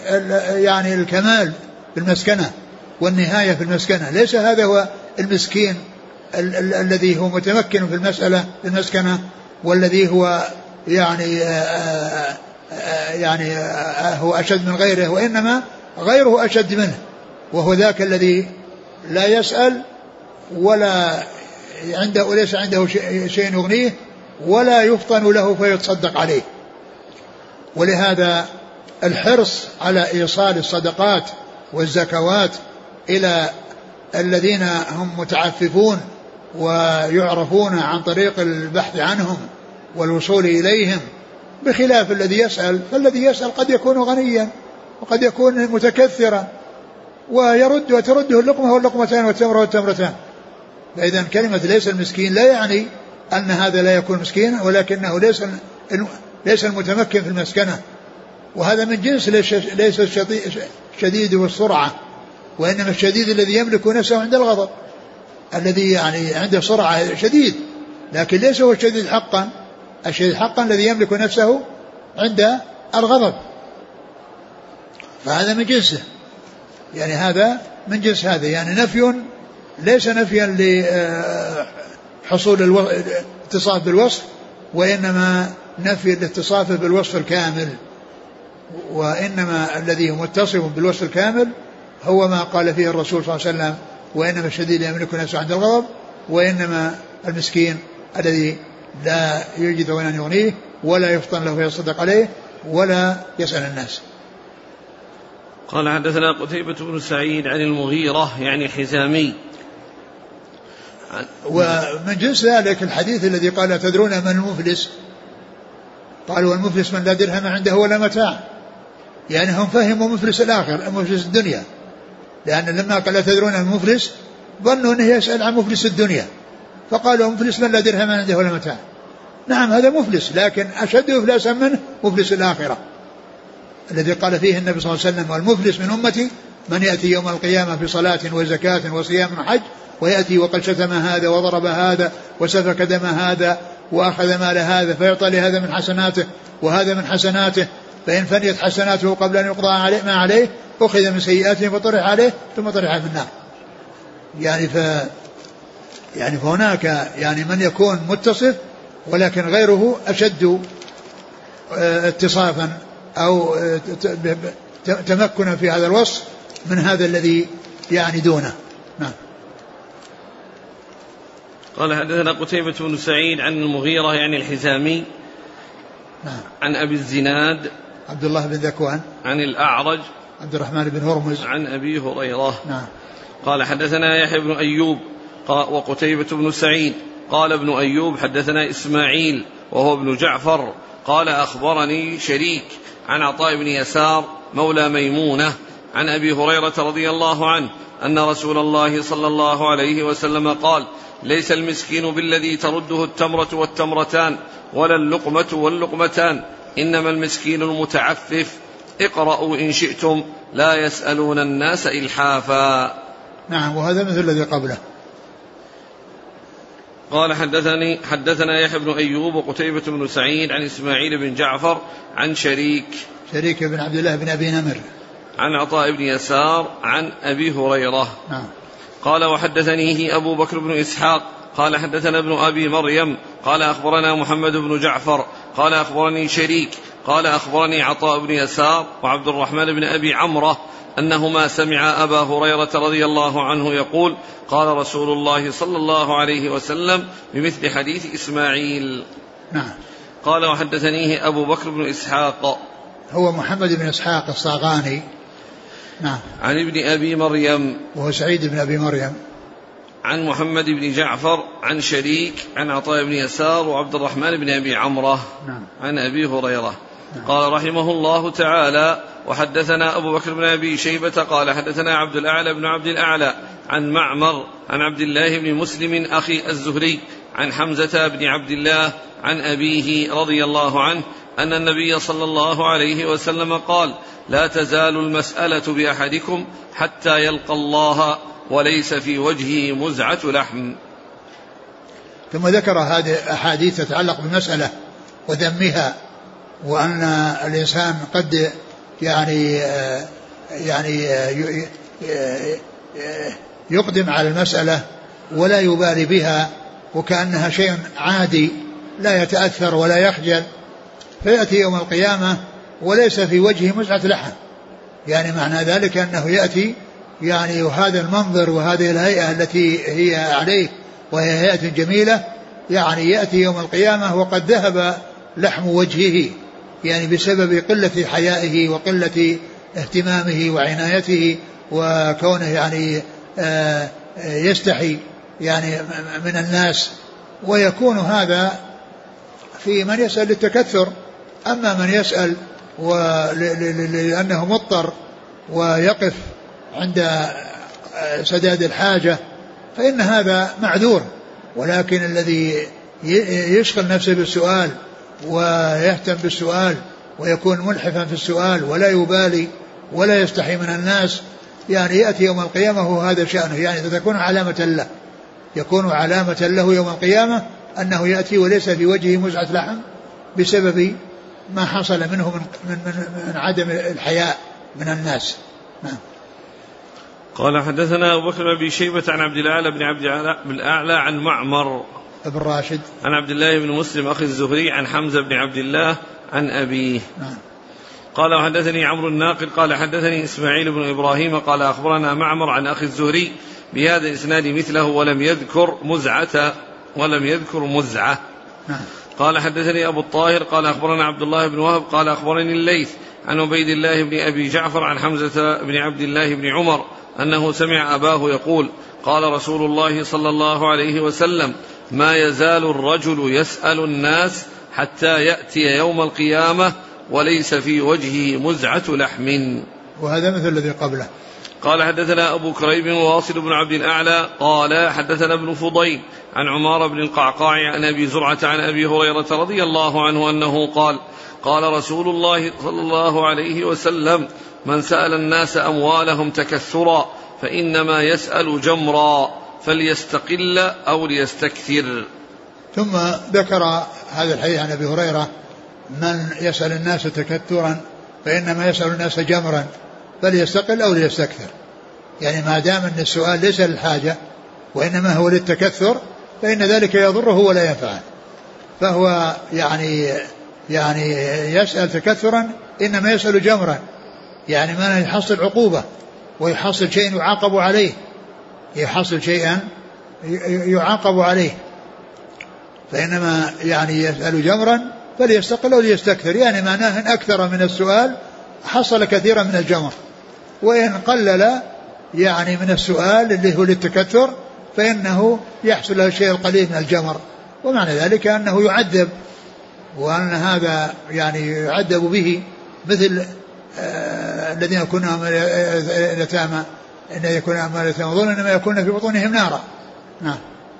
يعني الكمال في المسكنة والنهاية في المسكنة. ليس هذا هو المسكين الذي هو متمكن في المسكنة والذي هو يعني هو أشد من غيره، وإنما غيره أشد منه، وهو ذاك الذي لا يسأل ولا عنده ليس عنده شيء يغنيه ولا يفطن له فيتصدق عليه. ولهذا الحرص على إيصال الصدقات والزكوات إلى الذين هم متعففون ويعرفون عن طريق البحث عنهم والوصول إليهم، بخلاف الذي يسأل. فالذي يسأل قد يكون غنيا وقد يكون متكثرا وترده اللقمة واللقمتان والتمرة والتمرتان. فإذا كلمة ليس المسكين لا يعني أن هذا لا يكون مسكينا، ولكنه ليس المتمكن في المسكنة، وهذا من جنس ليس الشديد والسرعة، وإنما الشديد الذي يملك نفسه عند الغضب، الذي يعني عنده سرعة شديد، لكن ليس هو الشديد حقا. الشديد حقا الذي يملك نفسه عند الغضب، فهذا من جنسه، يعني هذا من جنس هذا، يعني نفي ليس نفيا لحصول الاتصاف بالوصف، وإنما نفي الاتصاف بالوصف الكامل. وإنما الذي هو متصف بالوصف الكامل هو ما قال فيه الرسول صلى الله عليه وسلم: وإنما الشديد يملك نفسه عند الغضب، وإنما المسكين الذي لا يجد غنى يغنيه ولا يفطن له فيصدق عليه ولا يسأل الناس. قال حدثنا قتيبة بن سعيد عن المغيرة يعني حزامي. ومن جنس ذلك الحديث الذي قال: تدرون من المفلس؟ قالوا: المفلس من لا درهم عنده ولا متاع. يعني هم فهموا مفلس الآخر، مفلس الدنيا، لأن لما قال: تدرون من المفلس ظنوا أنه يسأل عن مفلس الدنيا، فقالوا: مفلس من لا درهم عنده ولا متاع. نعم هذا مفلس، لكن أشد إفلاسا منه مفلس الآخرة الذي قال فيه النبي صلى الله عليه وسلم: والمفلس من أمتي من يأتي يوم القيامة في صلاة وزكاة وصيام وحج، ويأتي وقد شتم هذا وضرب هذا وسفك دم هذا وأخذ مال هذا، فيعطى لهذا من حسناته وهذا من حسناته، فإن فنيت حسناته قبل أن يقضى عليه ما عليه أخذ من سيئاته فطرح عليه ثم طرح في النار. يعني فهناك يعني من يكون متصف ولكن غيره أشد اتصافا أو تمكنا في هذا الوصف من هذا الذي يعني دونه. نعم. قال حدثنا قتيبة بن سعيد عن المغيرة يعني الحزامي. نعم. عن أبي الزناد عبد الله بن ذكوان. عن الأعرج عبد الرحمن بن هرمز. عن أبي هريرة. نعم. قال حدثنا يحيى بن أيوب وقتيبة بن سعيد. قال ابن أيوب حدثنا إسماعيل وهو ابن جعفر قال أخبرني شريك عن عطاء بن يسار مولى ميمونة عن أبي هريرة رضي الله عنه أن رسول الله صلى الله عليه وسلم قال: ليس المسكين بالذي ترده التمرة والتمرتان ولا اللقمة واللقمتان، إنما المسكين المتعفف. اقرأوا إن شئتم لا يسألون الناس إلحافا. نعم. وهذا مثل الذي قبله. قال حدثنا يحيى بن أيوب وقتيبة بن سعيد عن إسماعيل بن جعفر عن شريك بن عبد الله بن أبي نمر عن عطاء بن يسار عن أبي هريرة. نعم. قال وحدثنيه أبو بكر بن إسحاق قال حدثنا ابن أبي مريم قال أخبرنا محمد بن جعفر قال أخبرني شريك قال أخبرني عطاء بن يسار وعبد الرحمن بن أبي عمرة أنهما سمع أبا هريرة رضي الله عنه يقول: قال رسول الله صلى الله عليه وسلم بمثل حديث إسماعيل. نعم. قال وحدثنيه أبو بكر بن إسحاق هو محمد بن إسحاق الصاغاني. نعم. عن ابن أبي مريم وهو سعيد بن أبي مريم عن محمد بن جعفر عن شريك عن عطاء بن يسار وعبد الرحمن بن أبي عمرة. نعم. عن أبي هريرة. نعم. قال رحمه الله تعالى: وحدثنا أبو بكر بن أبي شيبة قال حدثنا عبد الأعلى بن عبد الأعلى عن معمر عن عبد الله بن مسلم أخي الزهري عن حمزة بن عبد الله عن أبيه رضي الله عنه أن النبي صلى الله عليه وسلم قال: لا تزال المسألة بأحدكم حتى يلقى الله وليس في وجهه مزعة لحم. ثم ذكر هذه أحاديث تتعلق بالمسألة وذمها، وأن الإنسان قد يعني يقدم على المسألة ولا يبالي بها وكأنها شيء عادي لا يتأثر ولا يخجل، فيأتي يوم القيامة وليس في وجهه مزعة لحم. يعني معنى ذلك أنه يأتي يعني وهذا المنظر وهذه الهيئة التي هي عليه وهي هيئة جميلة، يعني يأتي يوم القيامة وقد ذهب لحم وجهه، يعني بسبب قلة حيائه وقلة اهتمامه وعنايته وكونه يعني يستحي يعني من الناس. ويكون هذا في من يسأل للتكثر. أما من يسأل لأنه مضطر ويقف عند سداد الحاجة فإن هذا معذور. ولكن الذي يشغل نفسه بالسؤال ويهتم بالسؤال ويكون ملحفا في السؤال ولا يبالي ولا يستحي من الناس، يعني يأتي يوم القيامة وهذا شأنه، يعني تكون علامة له، يكون علامة له يوم القيامة أنه يأتي وليس في وجهه مزعة لحم بسبب ما حصل منه من عدم الحياء من الناس. قال حدثنا أبو بكر بن شيبة عن عبد الأعلى بن الأعلى عن معمر ابن راشد عن عبد الله بن مسلم أخي الزهري عن حمزة بن عبد الله عن أبيه. قال وحدثني عمرو الناقد قال حدثني إسماعيل بن إبراهيم قال أخبرنا معمر عن أخي الزهري بهذا الإسناد مثله ولم يذكر مزعة. قال حدثني أبو الطاهر قال أخبرنا عبد الله بن وهب قال أخبرني الليث عن عبيد الله بن أبي جعفر عن حمزة بن عبد الله بن عمر أنه سمع أباه يقول قال رسول الله صلى الله عليه وسلم ما يزال الرجل يسأل الناس حتى يأتي يوم القيامة وليس في وجهه مزعة لحم. وهذا مثل الذي قبله. قال حدثنا أبو كريب وواصل بن عبد الأعلى قال حدثنا ابن فضيل عن عمار بن القعقاع عن أبي زرعة عن أبي هريرة رضي الله عنه أنه قال قال رسول الله صلى الله عليه وسلم من سأل الناس أموالهم تكثرا فإنما يسأل جمرا فليستقل أو ليستكثر. ثم ذكر هذا الحديث عن أبي هريرة من يسأل الناس تكثرا فإنما يسأل الناس جمرا فليستقل أو ليستكثر. يعني ما دام أن السؤال ليس للحاجة وإنما هو للتكثر فإن ذلك يضره ولا ينفعه. فهو يعني يسأل تكثرا إنما يسأل جمرا، يعني ما يحصل عقوبة ويحصل شيء يعاقب عليه، يحصل شيئا يعاقب عليه، فإنما يعني يسأل جمرا فليستقل أو ليستكثر. يعني معناه إن أكثر من السؤال حصل كثيرا من الجمر، وإن قلل يعني من السؤال اللي هو للتكثر فإنه يحصل له الشيء القليل من الجمر. ومعنى ذلك أنه يعذب، وأن هذا يعني يعذب به مثل الذين يكونون يتامى إن يكون أموال اليتامى إنما يكون في بطونهم نارا. نعم.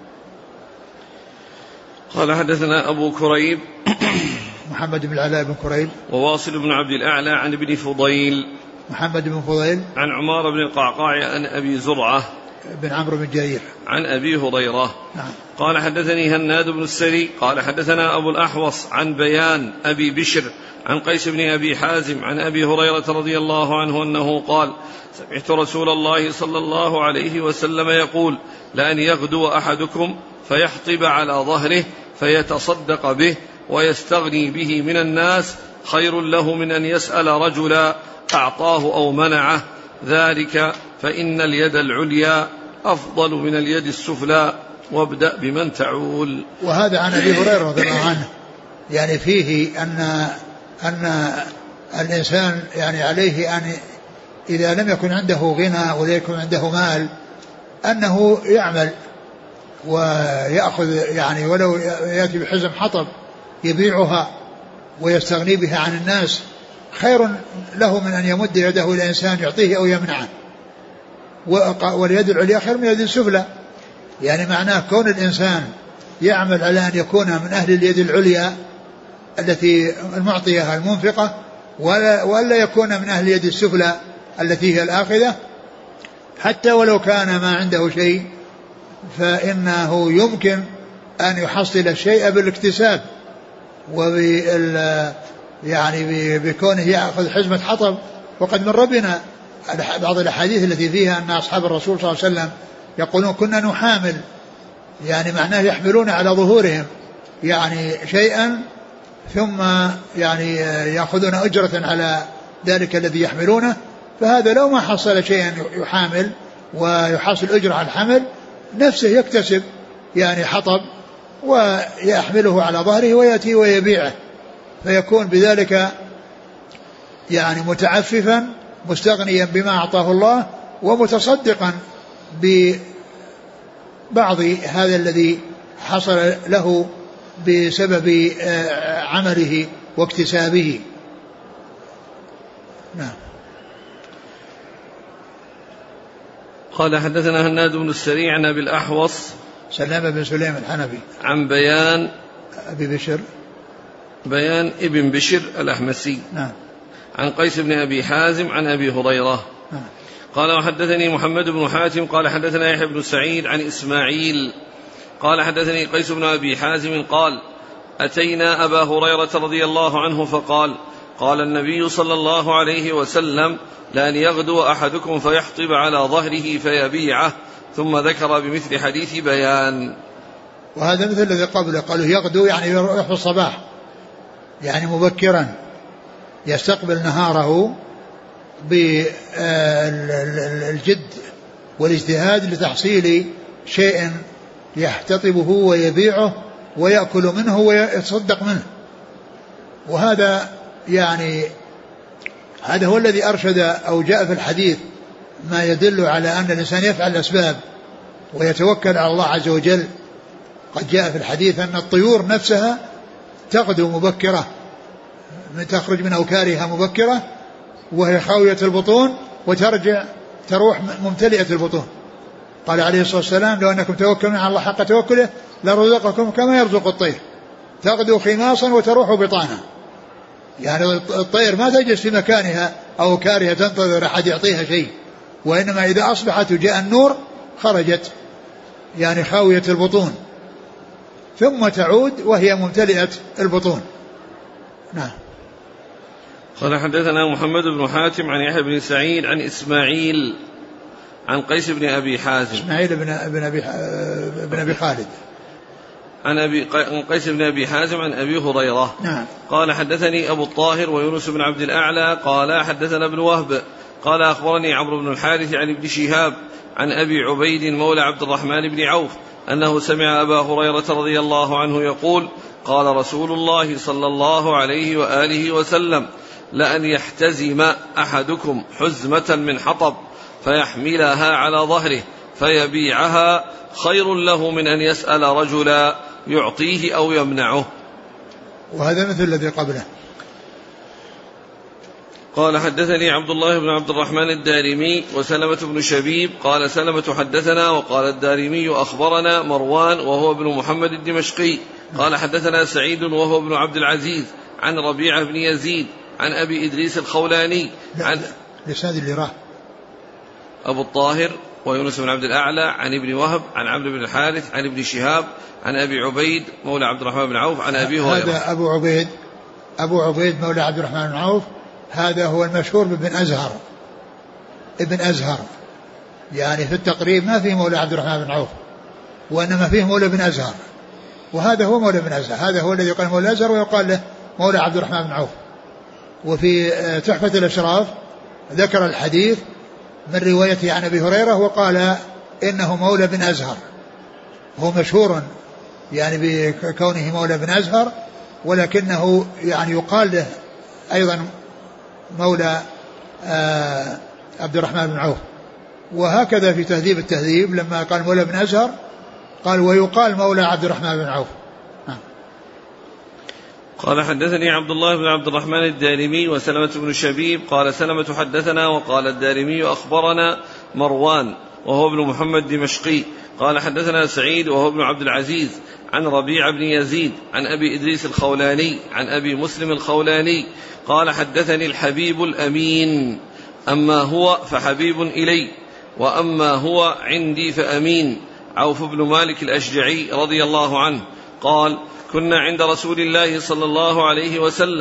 قال حدثنا أبو كريب محمد بن العلاء بن كريب وواصل بن عبد الأعلى عن ابن فضيل محمد بن فضيل عن عمار بن القعقاع عن أبي زرعة بن عمرو بن جرير عن أبي هريرة. نعم. قال حدثني هناد بن السري قال حدثنا أبو الأحوص عن بيان أبي بشر عن قيس بن أبي حازم عن أبي هريرة رضي الله عنه أنه قال سمعت رسول الله صلى الله عليه وسلم يقول لأن يغدو أحدكم فيحطب على ظهره فيتصدق به ويستغني به من الناس خير له من أن يسأل رجلا أعطاه أو منعه ذلك فإن اليد العليا أفضل من اليد السفلى وابدأ بمن تعول. وهذا عن أبي هريرة رضي الله عنه، يعني فيه أن الإنسان يعني عليه أن إذا لم يكن عنده غنى ولا يكن عنده مال أنه يعمل ويأخذ يعني ولو يأتي بحزم حطب يبيعها ويستغني بها عن الناس خير له من أن يمد يده إلى إنسان يعطيه أو يمنعه. واليد العليا خير من اليد السفلى، يعني معناه كون الإنسان يعمل على أن يكون من أهل اليد العليا التي المعطية المنفقة ولا يكون من أهل اليد السفلى التي هي الآخذة، حتى ولو كان ما عنده شيء فإنه يمكن أن يحصل الشيء بالاكتساب يعني بكونه يأخذ حزمة حطب. وقد مر بنا بعض الأحاديث التي فيها أن أصحاب الرسول صلى الله عليه وسلم يقولون كنا نحامل، يعني معناه يحملون على ظهورهم يعني شيئا ثم يعني يأخذون أجرة على ذلك الذي يحملونه. فهذا لو ما حصل شيئا يحامل ويحصل أجرة على الحمل نفسه يكتسب يعني حطب ويحمله على ظهره ويأتي ويبيعه، فيكون بذلك يعني متعففا مستغنيا بما أعطاه الله ومتصدقا ببعض هذا الذي حصل له بسبب عمله واكتسابه. نعم. قال حدثنا هناد بن السريع عن أبي الأحوص سلام بن سليم الحنفي عن بيان ابن بشر الأحمسي. نعم. عن قيس بن أبي حازم عن أبي هريرة. نعم. قال وحدثني محمد بن حاتم قال حدثنا يحيى بن سعيد عن إسماعيل قال حدثني قيس بن أبي حازم قال أتينا أبا هريرة رضي الله عنه فقال قال النبي صلى الله عليه وسلم لأن يغدو أحدكم فيحطب على ظهره فيبيعه، ثم ذكر بمثل حديث بيان. وهذا مثل الذي قبله، قالوا يغدو يعني يروح في الصباح يعني مبكرا يستقبل نهاره بالجد والاجتهاد لتحصيل شيء يحتطبه ويبيعه ويأكل منه ويتصدق منه. وهذا يعني هذا هو الذي أرشد أو جاء في الحديث ما يدل على أن الإنسان يفعل الأسباب ويتوكل على الله عز وجل. قد جاء في الحديث أن الطيور نفسها تغدو مبكرة، تخرج من أوكارها مبكرة وهي خاوية البطون وترجع تروح ممتلئة البطون. قال عليه الصلاة والسلام لو أنكم توكلون على الله حق توكله لرزقكم كما يرزق الطير تغدو خماصا وتروح بطانا. يعني الطير ما تجلس في مكانها أو كارهة تنتظر أحد يعطيها شيء، وإنما إذا أصبحت وجاء النور خرجت يعني خاوية البطون ثم تعود وهي ممتلئة البطون. نعم. قال حدثنا محمد بن حاتم عن يحيى بن سعيد عن إسماعيل عن قيس بن أبي حازم إسماعيل بن أبي خالد عن قيس بن أبي حازم عن أبي هريرة. نعم. قال حدثني أبو الطاهر ويونس بن عبد الأعلى قال حدثنا ابن وهب قال أخبرني عمرو بن الحارث عن ابن شهاب عن أبي عبيد مولى عبد الرحمن بن عوف أنه سمع أبا هريرة رضي الله عنه يقول قال رسول الله صلى الله عليه وآله وسلم لأن يحتزم أحدكم حزمة من حطب فيحملها على ظهره فيبيعها خير له من أن يسأل رجلا يعطيه أو يمنعه. وهذا مثل الذي قبله. قال حدثني عبد الله بن عبد الرحمن الدارمي وسلمة بن شبيب قال سلمة حدثنا وقال الدارمي أخبرنا مروان وهو ابن محمد الدمشقي قال حدثنا سعيد وهو ابن عبد العزيز عن ربيعة بن يزيد عن أبي إدريس الخولاني عن لسان اللي راه أبو الطاهر ويونس بن عبد الأعلى عن ابن وهب عن عمرو بن الحارث عن ابن شهاب عن أبي عبيد مولى عبد الرحمن بن عوف عن أبي هريرة. هذا أبو عبيد مولى عبد الرحمن بن عوف، هذا هو المشهور ابن أزهر يعني في التقريب ما فيه مولى عبد الرحمن بن عوف وإنما فيه مولى بن أزهر، وهذا هو مولى بن أزهر، هذا هو الذي يقال مولى أزهر ويقال له مولى عبد الرحمن بن عوف. وفي تحفة الأشراف ذكر الحديث من روايته عن أبي هريرة وقال إنه مولى بن أزهر، هو مشهور يعني بكونه مولى بن أزهر، ولكنه يعني يقال له أيضا مولى عبد الرحمن بن عوف. وهكذا في تهذيب التهذيب لما قال مولى بن أزهر قال ويقال مولى عبد الرحمن بن عوف. قال حدثني عبد الله بن عبد الرحمن الدارمي وسلمة بن شبيب قال سلمة حدثنا وقال الدارمي أخبرنا مروان وهو ابن محمد دمشقي قال حدثنا سعيد وهو ابن عبد العزيز عن ربيع بن يزيد عن أبي إدريس الخولاني عن أبي مسلم الخولاني قال حدثني الحبيب الأمين أما هو فحبيب إلي وأما هو عندي فأمين عوف بن مالك الأشجعي رضي الله عنه قال كنا عند رسول الله صلى الله عليه وسلم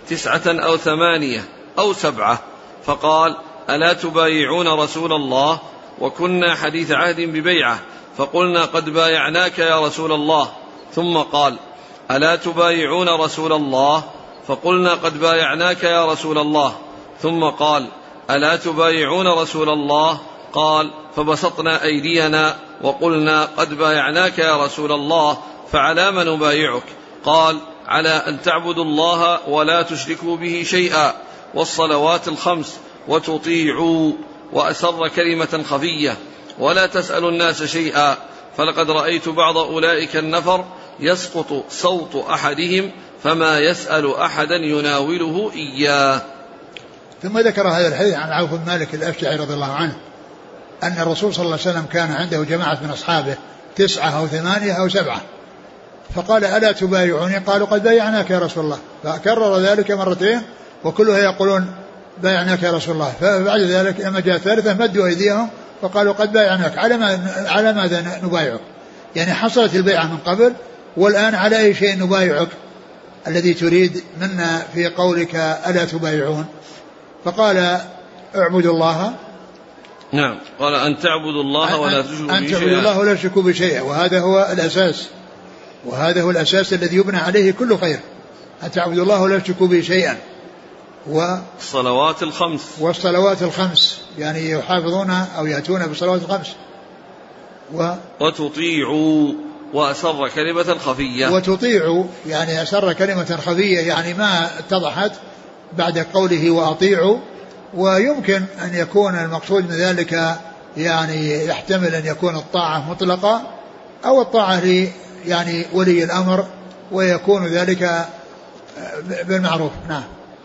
9 أو 8 أو 7، فقال: ألا تبايعون رسول الله؟ وكنا حديث عهد ببيعة، فقلنا: قد بايعناك يا رسول الله. ثم قال: ألا تبايعون رسول الله؟ فقلنا: قد بايعناك يا رسول الله. ثم قال: ألا تبايعون رسول الله؟ قال: فبسطنا أيدينا وقلنا: قد بايعناك يا رسول الله، فعلى ما نبايعك؟ قال: على أن تعبدوا الله ولا تشركوا به شيئا، والصلوات الخمس، وتطيعوا، وأسر كلمة خفية، ولا تسألوا الناس شيئا، فلقد رأيت بعض أولئك النفر يسقط صوت أحدهم فما يسأل أحدا يناوله إياه. ثم ذكر هذا الحديث عن عوف بن مالك الأشجعي رضي الله عنه أن الرسول صلى الله عليه وسلم كان عنده جماعة من أصحابه 9 أو 8 أو 7، فقال: ألا تبايعوني؟ قالوا: قد بايعناك يا رسول الله. فكرر ذلك مرتين وكلها يقولون: بايعناك يا رسول الله. فبعد ذلك لما جاء الثالثة مدوا أيديهم وقالوا: قد بايعناك. على ماذا نبايعك؟ يعني حصلت البيعة من قبل، والآن على أي شيء نبايعك الذي تريد منا في قولك ألا تبايعون؟ فقال: اعبدوا الله. نعم، قال: أن تعبدوا الله ولا تشركوا به شيئا. أن تعبدوا الله ولا تشركوا به شيئا، وهذا هو الأساس، وهذا هو الأساس الذي يبنى عليه كل خير، أن تعبدوا الله ولا تشركوا به شيئا. والصلوات الخمس يعني يحافظون أو يأتون بالصلوات الخمس. وتطيعوا، وأسر كلمة خفية. وتطيعوا يعني أسر كلمة خفية، يعني ما اتضحت بعد قوله وأطيعوا. ويمكن أن يكون المقصود من ذلك يعني يحتمل أن يكون الطاعة مطلقة أو الطاعة يعني ولي الأمر، ويكون ذلك بالمعروف. نعم.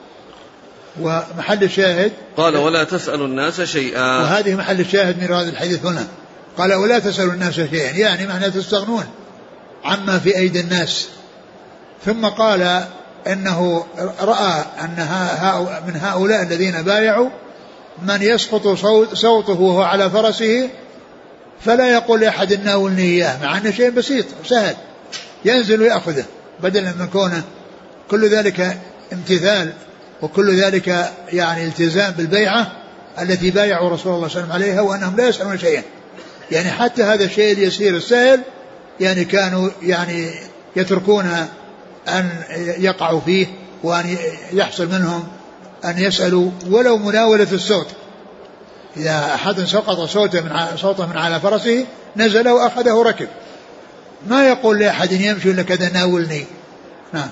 ومحل الشاهد قال: ولا تسألوا الناس شيئا، وهذه محل الشاهد من هذا الحديث هنا. قال: ولا تسألوا الناس شيئا، يعني معنى تستغنون عما في أيدي الناس. ثم قال إنه رأى أن من هؤلاء الذين بايعوا من يسقط صوته وهو على فرسه فلا يقول لأحد ناولني إياه، مع أنه شيء بسيط وسهل، ينزل ويأخذه، بدلا من كونه كل ذلك امتثال وكل ذلك يعني التزام بالبيعة التي بايعوا رسول الله صلى الله عليه وسلم عليها، وأنهم لا يسألون شيئا. يعني حتى هذا الشيء اليسير السهل يعني كانوا يعني يتركون أن يقعوا فيه، وأن يحصل منهم أن يسألوا ولو مناولة الصوت. إذا أحد سقط صوته من على فرسه نزل وأخذه ركب، ما يقول لأحد يمشي لك كذا ناولني. نعم.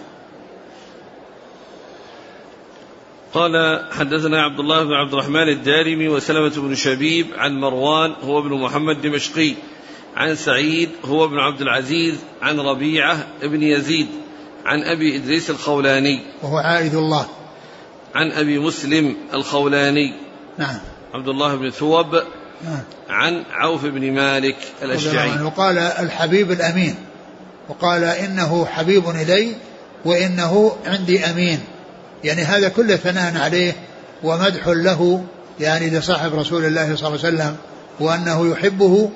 قال: حدثنا عبد الله بن عبد الرحمن الدارمي وسلمة بن شبيب عن مروان هو ابن محمد دمشقي عن سعيد هو ابن عبد العزيز عن ربيعة ابن يزيد عن أبي إدريس الخولاني وهو عائد الله عن أبي مسلم الخولاني. نعم. عبد الله بن ثوب. نعم. عن عوف بن مالك الأشجعي. وقال الحبيب الأمين، وقال إنه حبيب إلي وإنه عندي أمين، يعني هذا كله ثناء عليه ومدح له يعني لصاحب رسول الله صلى الله عليه وسلم، وأنه يحبه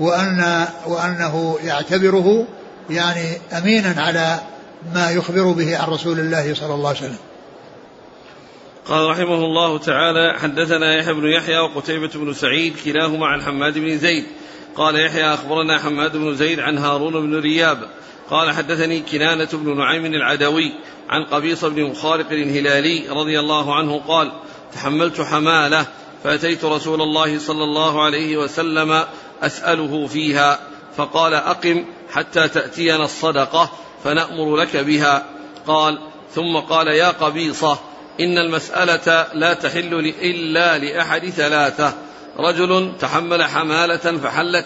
وأنه يعتبره يعني أمينا على ما يخبر به عن رسول الله صلى الله عليه وسلم. قال رحمه الله تعالى: حدثنا يحيى بن يحيى وقتيبة بن سعيد كلاهما عن حماد بن زيد. قال يحيى: أخبرنا حماد بن زيد عن هارون بن رياب قال: حدثني كنانة بن نعيم العدوي عن قبيصة بن مخارق الهلالي رضي الله عنه قال: تحملت حمالة فأتيت رسول الله صلى الله عليه وسلم أسأله فيها، فقال: أقم حتى تأتينا الصدقة فنأمر لك بها. قال: ثم قال: يا قبيصة، إن المسألة لا تحل إلا لأحد 3: رجل تحمل حمالة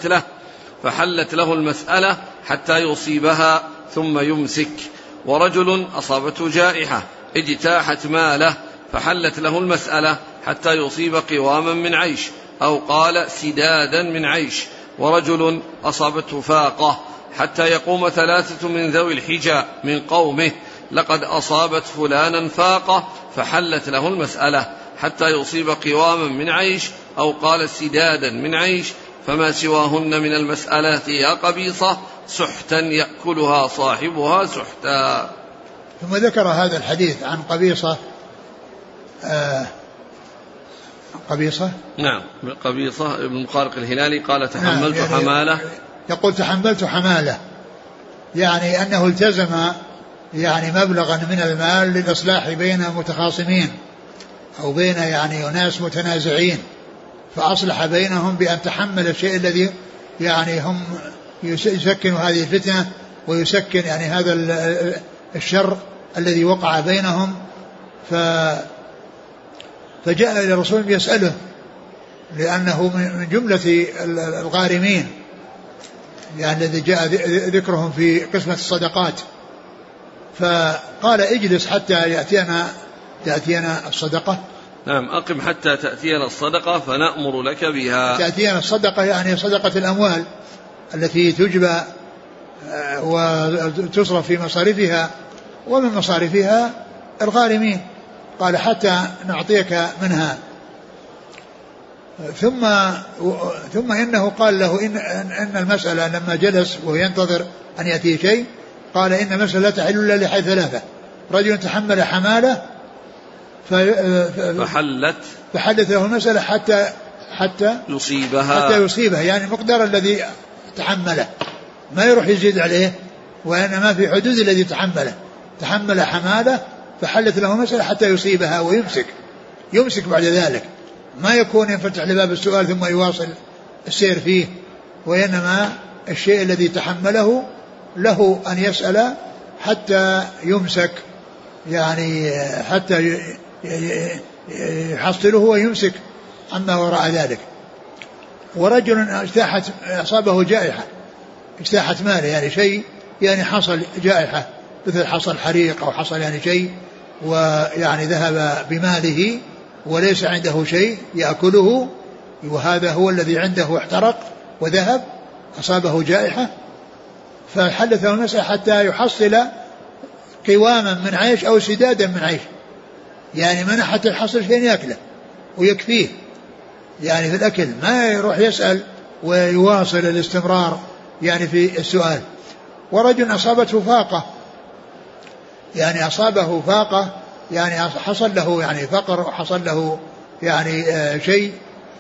فحلت له المسألة حتى يصيبها ثم يمسك، ورجل أصابته جائحة اجتاحت ماله فحلت له المسألة حتى يصيب قواما من عيش، أو قال سدادا من عيش، ورجل أصابته فاقة حتى يقوم 3 من ذوي الحجى من قومه: لقد أصابت فلانا فاقة فحلت له المسألة حتى يصيب قواما من عيش، أو قال سدادا من عيش، فما سواهن من المسألة يا قبيصة سحتا يأكلها صاحبها سحتا. ثم ذكر هذا الحديث عن قبيصة نعم قبيصة ابن مخارق الهلالي قال تحملت يعني حمالة، يقول تحملت حمالة، يعني أنه التزم يعني مبلغا من المال للإصلاح بين متخاصمين أو بين يعني ناس متنازعين، فأصلح بينهم بأن تحمل الشيء الذي يعني هم يسكن هذه الفتنة ويسكن يعني هذا الشر الذي وقع بينهم. فجاء إلى الرسول يسأله لأنه من جملة الغارمين يعني الذي جاء ذكرهم في قسمة الصدقات، فقال اجلس حتى تأتينا الصدقة. نعم أقم حتى تأتينا الصدقة فنأمر لك بها. تأتينا الصدقة يعني صدقة الأموال التي تجبى وتصرف في مصارفها، ومن مصارفها الغارمين. قال حتى نعطيك منها. ثم إنه قال له إن المسألة لما جلس وينتظر أن يأتي شيء قال إن المسألة لا تحل إلا لحي ثلاثة: رجل تحمل حمالة فحلت له المسألة حتى يصيبها يعني المقدار الذي تحمله، ما يروح يزيد عليه، وإنما في حدود الذي تحمل حمالة فحلت له مسألة حتى يصيبها ويمسك بعد ذلك، ما يكون ينفتح لباب السؤال ثم يواصل السير فيه، وإنما الشيء الذي تحمله له أن يسأل حتى يمسك، يعني حتى يحصله ويمسك عما وراء ذلك. ورجل أصابه جائحة، اجتاحت ماله، يعني شيء يعني حصل جائحة مثل حصل حريق أو حصل يعني شيء، ويعني ذهب بماله وليس عنده شيء يأكله، وهذا هو الذي عنده احترق وذهب، أصابه جائحة، فحلت له المسألة حتى يحصل قواما من عيش أو سدادا من عيش، يعني من حتى يحصل شيء يأكله ويكفيه يعني في الأكل، ما يروح يسأل ويواصل الاستمرار يعني في السؤال. ورجل أصابته فاقة، يعني أصابه فاقة، يعني حصل له يعني فقر، وحصل له يعني شيء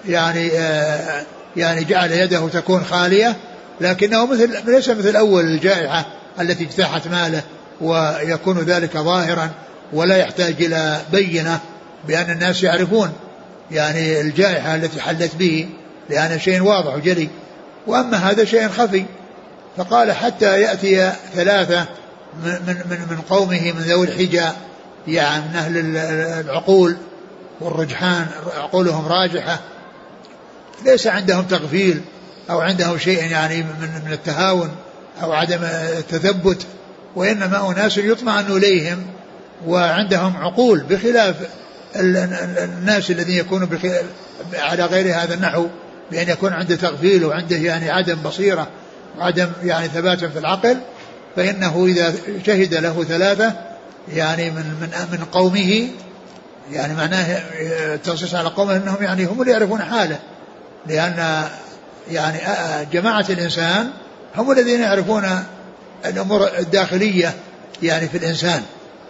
يعني جعل يده تكون خالية، لكنه ليس مثل أول الجائحة التي اجتاحت ماله ويكون ذلك ظاهرا ولا يحتاج إلى بينة بأن الناس يعرفون يعني الجائحة التي حلت به، لأن شيء واضح وجلي، وأما هذا شيء خفي. فقال حتى يأتي ثلاثة من قومه من ذوي الحجة، يعني من أهل العقول والرجحان، عقولهم راجحة، ليس عندهم تغفيل أو عندهم شيء يعني من التهاون أو عدم التثبت، وإنما أناس يطمئن إليهم وعندهم عقول، بخلاف الناس الذين يكونوا على غير هذا النحو، بأن يكون عنده تغفيل وعنده يعني عدم بصيرة وعدم يعني ثبات في العقل، فإنه إذا شهد له ثلاثة يعني من قومه، يعني معناه التنصيص على قومه أنهم يعني هم اللي يعرفون حاله، لأن يعني جماعة الإنسان هم الذين يعرفون الأمور الداخلية يعني في الإنسان.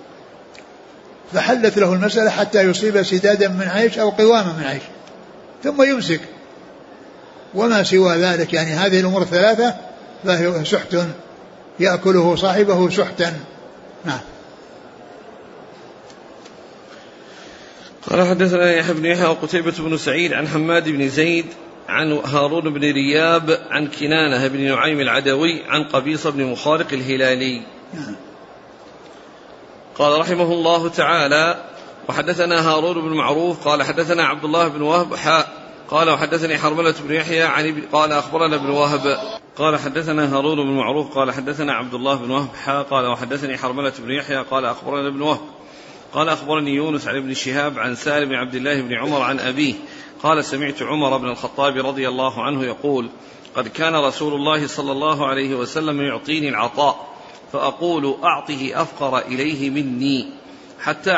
فحلت له المسألة حتى يصيب سدادا من عيش أو قواما من عيش ثم يمسك، وما سوى ذلك يعني هذه الأمور الثلاثة فهي سحت يأكله صاحبه سحتا. نعم. قال حدثنا يحيى بن يحيى وقتيبة بن سعيد عن حماد بن زيد عن هارون بن رياب عن كنانة بن نعيم العدوي عن قبيصة بن مخارق الهلالي. قال رحمه الله تعالى: وحدثنا هارون بن معروف قال حدثنا عبد الله بن وهب قال وحدثني حرملة بن يحيى قال أخبرنا ابن وهب قال حدثنا هارون بن معروف قال حدثنا عبد الله بن وهب قال وحدثني حرملة بن يحيى قال أخبرنا ابن وهب قال أخبرني يونس عن ابن شهاب عن سالم بن عبد الله بن عمر عن أبيه قال سمعت عمر بن الخطاب رضي الله عنه يقول: قد كان رسول الله صلى الله عليه وسلم يعطيني العطاء فأقول أعطه أفقر إليه مني، حتى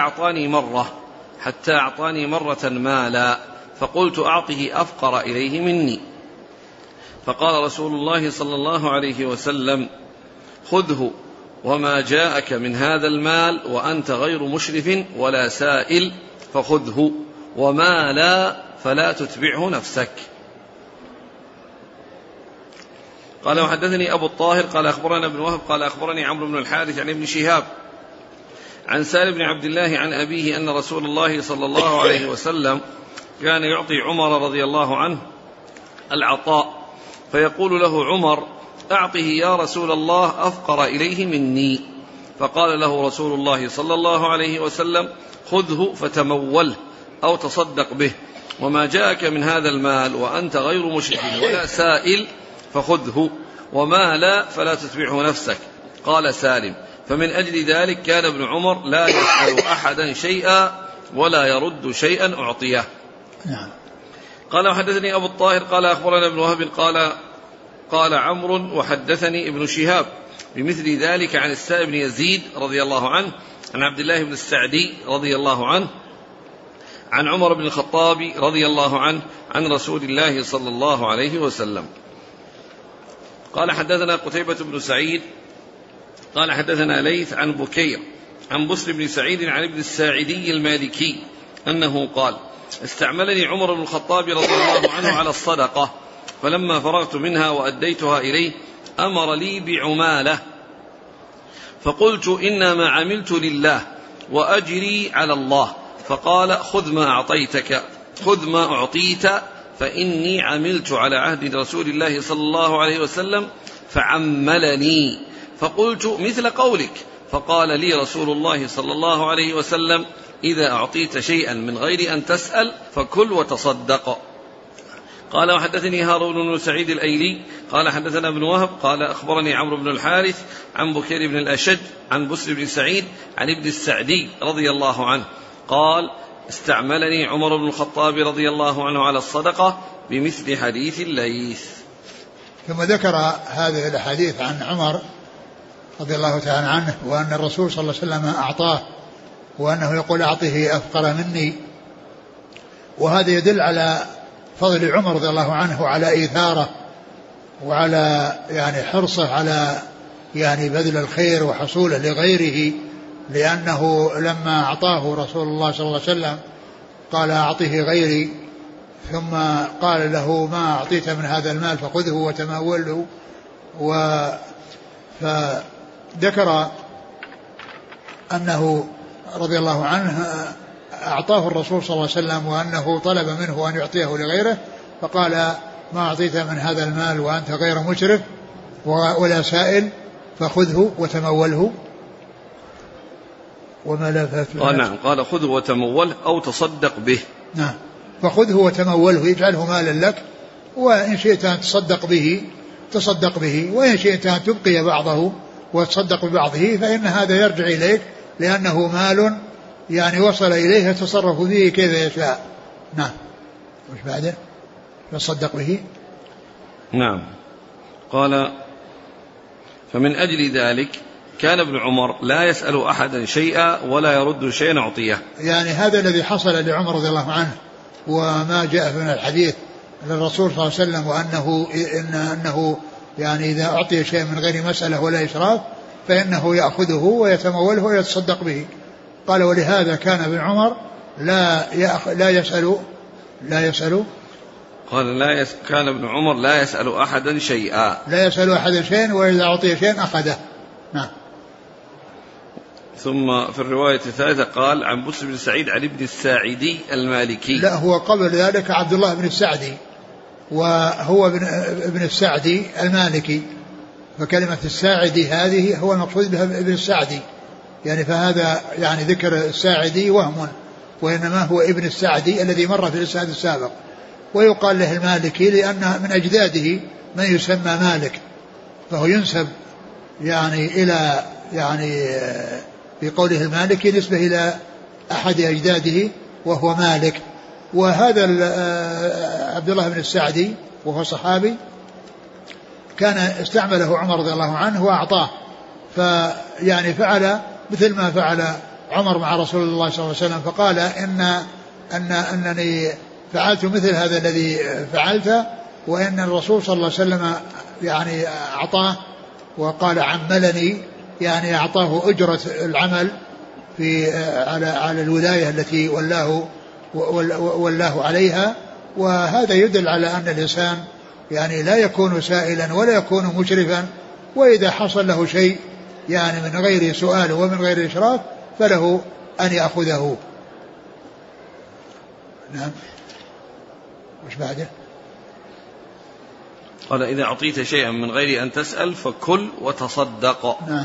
أعطاني مرة مالا فقلت أعطه أفقر إليه مني، فقال رسول الله صلى الله عليه وسلم: خذه وما جاءك من هذا المال وأنت غير مشرف ولا سائل فخذه، وما لا فلا تتبعه نفسك. قال وحدثني أبو الطاهر قال أخبرنا ابن وهب قال أخبرني عمرو بن الحارث عن ابن شهاب عن سالم بن عبد الله عن أبيه أن رسول الله صلى الله عليه وسلم كان يعطي عمر رضي الله عنه العطاء، فيقول له عمر: أعطه يا رسول الله أفقر إليه مني. فقال له رسول الله صلى الله عليه وسلم: خذه فتموله أو تصدق به، وما جاءك من هذا المال وأنت غير مشرك ولا سائل فخذه، وما لا فلا تتبعه نفسك. قال سالم: فمن أجل ذلك كان ابن عمر لا يسأل أحدا شيئا ولا يرد شيئا أعطيه. قال وحدثني أبو الطاهر قال أخبرنا ابن وهب قال عمرو وحدثني ابن شهاب بمثل ذلك عن السائب بن يزيد رضي الله عنه عن عبد الله بن السعدي رضي الله عنه عن عمر بن الخطاب رضي الله عنه عن رسول الله صلى الله عليه وسلم. قال حدثنا قتيبة بن سعيد قال حدثنا ليث عن بكير عن بسر بن سعيد عن ابن الساعدي المالكي أنه قال: استعملني عمر بن الخطاب رضي الله عنه على الصدقة، فلما فرغت منها وأديتها إليه أمر لي بعمالة، فقلت: إنما عملت لله وأجري على الله. فقال: خذ ما أعطيت فإني عملت على عهد رسول الله صلى الله عليه وسلم فعملني. فقلت: مثل قولك. فقال لي رسول الله صلى الله عليه وسلم: إذا أعطيت شيئا من غير أن تسأل فكل وتصدق. قال وحدثني هارون بن سعيد الأيلي قال حدثنا ابن وهب قال أخبرني عمرو بن الحارث عن بكير بن الأشج عن بسر بن سعيد عن ابن السعدي رضي الله عنه قال: استعملني عمر بن الخطاب رضي الله عنه على الصدقة بمثل حديث الليث. ثم ذكر هذه الحديث عن عمر رضي الله تعالى عنه وأن الرسول صلى الله عليه وسلم أعطاه، وأنه يقول: أعطه أفقر مني. وهذا يدل على فضل عمر رضي الله عنه وعلى إيثاره وعلى حرصه على بذل الخير وحصوله لغيره، لأنه لما أعطاه رسول الله صلى الله عليه وسلم قال: أعطه غيري، ثم قال له: ما أعطيت من هذا المال فخذه وتموله. فذكر أنه رضي الله عنه أعطاه الرسول صلى الله عليه وسلم وأنه طلب منه أن يعطيه لغيره، فقال: ما أعطيت من هذا المال وأنت غير مشرف ولا سائل فخذه وتموله. وما لا نعم، قال: خذه وتموله أو تصدق به. نعم، فخذه وتموله، يجعله مالا لك، وإن شئت أن تصدق به، وإن شئت أن تبقي بعضه وتصدق ببعضه، فإن هذا يرجع إليك، لأنه مال وصل إليه يتصرف به كيف يشاء. نعم. وش بعده؟ يصدق به. نعم. قال: فمن أجل ذلك كان ابن عمر لا يسأل أحدا شيئا ولا يرد شيئا أعطيه. هذا الذي حصل لعمر رضي الله عنه، وما جاء من الحديث للرسول صلى الله عليه وسلم، وأنه إذا أعطي شيء من غير مسألة ولا إشراف فإنه يأخذه ويتموله ويتصدق به. قال: ولهذا كان ابن عمر لا يسأل قال: كان ابن عمر لا يسأل أحدا شيئا، وإذا أعطي شيئا أخذه. نعم. ثم في الرواية الثالثة قال: عن بسر بن سعيد عن ابن الساعدي المالكي. لا، هو قبل ذلك عبد الله بن السعدي، وهو ابن السعدي المالكي، فكلمة الساعدي هذه هو المقصود بها ابن السعدي، فهذا ذكر الساعدي وهم، وإنما هو ابن السعدي الذي مر في الإسناد السابق. ويقال له المالكي لأن من أجداده من يسمى مالك، فهو ينسب إلى بقوله المالكي نسبة إلى أحد أجداده وهو مالك. وهذا عبد الله بن السعدي وهو صحابي كان استعمله عمر رضي الله عنه وأعطاه، فعل مثل ما فعل عمر مع رسول الله صلى الله عليه وسلم، فقال: أنني فعلت مثل هذا الذي فعلت، وإن الرسول صلى الله عليه وسلم أعطاه وقال: عملني، يعني أعطاه أجرة العمل في على الولاية التي ولاه عليها. وهذا يدل على أن الإنسان يعني لا يكون سائلا ولا يكون مشرفا، وإذا حصل له شيء يعني من غير سؤال ومن غير إشراف فله أن يأخذه. نعم. وش بعده؟ قال إذا أعطيت شيئا من غير أن تسأل فكل وتصدق. نعم.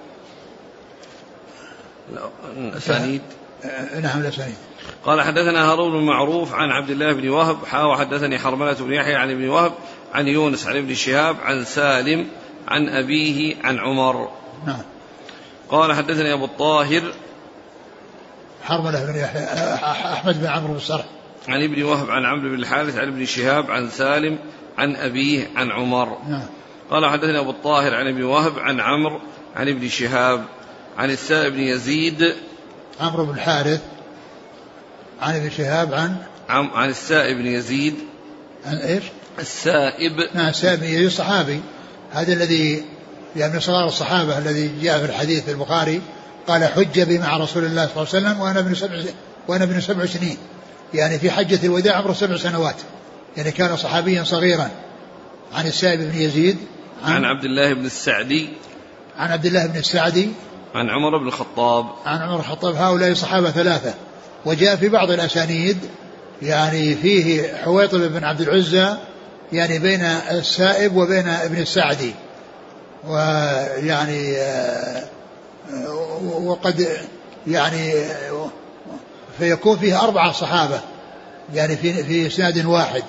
الأسانيد. نعم الأسانيد. قال حدثنا هارون بن معروف عن عبد الله بن وهب وحدثني حرملة بن يحيى عن ابن وهب عن يونس عن ابن شهاب عن سالم عن أبيه عن عمر. نعم. قال حدثني أبو الطاهر حرملة بن يحيى أحمد بن عمرو بن الصرح عن ابن وهب عن عمرو بن الحارث عن ابن شهاب عن سالم عن أبيه عن عمر. نعم. قال حدثني أبو الطاهر عن ابن وهب عن عمرو عن ابن شهاب عن السائب بن يزيد عمرو بن الحارث عن ابن شهاب عن السائب بن يزيد عن ايش؟ السائب. نعم السائب بن يزيد الصحابي هذا الذي يعني من صغار الصحابة الذي جاء في الحديث في البخاري قال حج بي مع رسول الله صلى الله عليه وسلم وأنا ابن 7 سنين، يعني في حجة الوداع عمره 7 سنوات، يعني كان صحابيا صغيرا. عن السائب بن يزيد عن عبد الله بن السعدي عن عبد الله بن السعدي عن عمر بن الخطاب عن عمر الخطاب. هؤلاء صحابة 3. وجاء في بعض الأسانيد يعني فيه حويطب بن عبد العزى يعني بين السائب وبين ابن السعدي، ويعني وقد يعني فيكون فيه 4 صحابة يعني في إسناد واحد.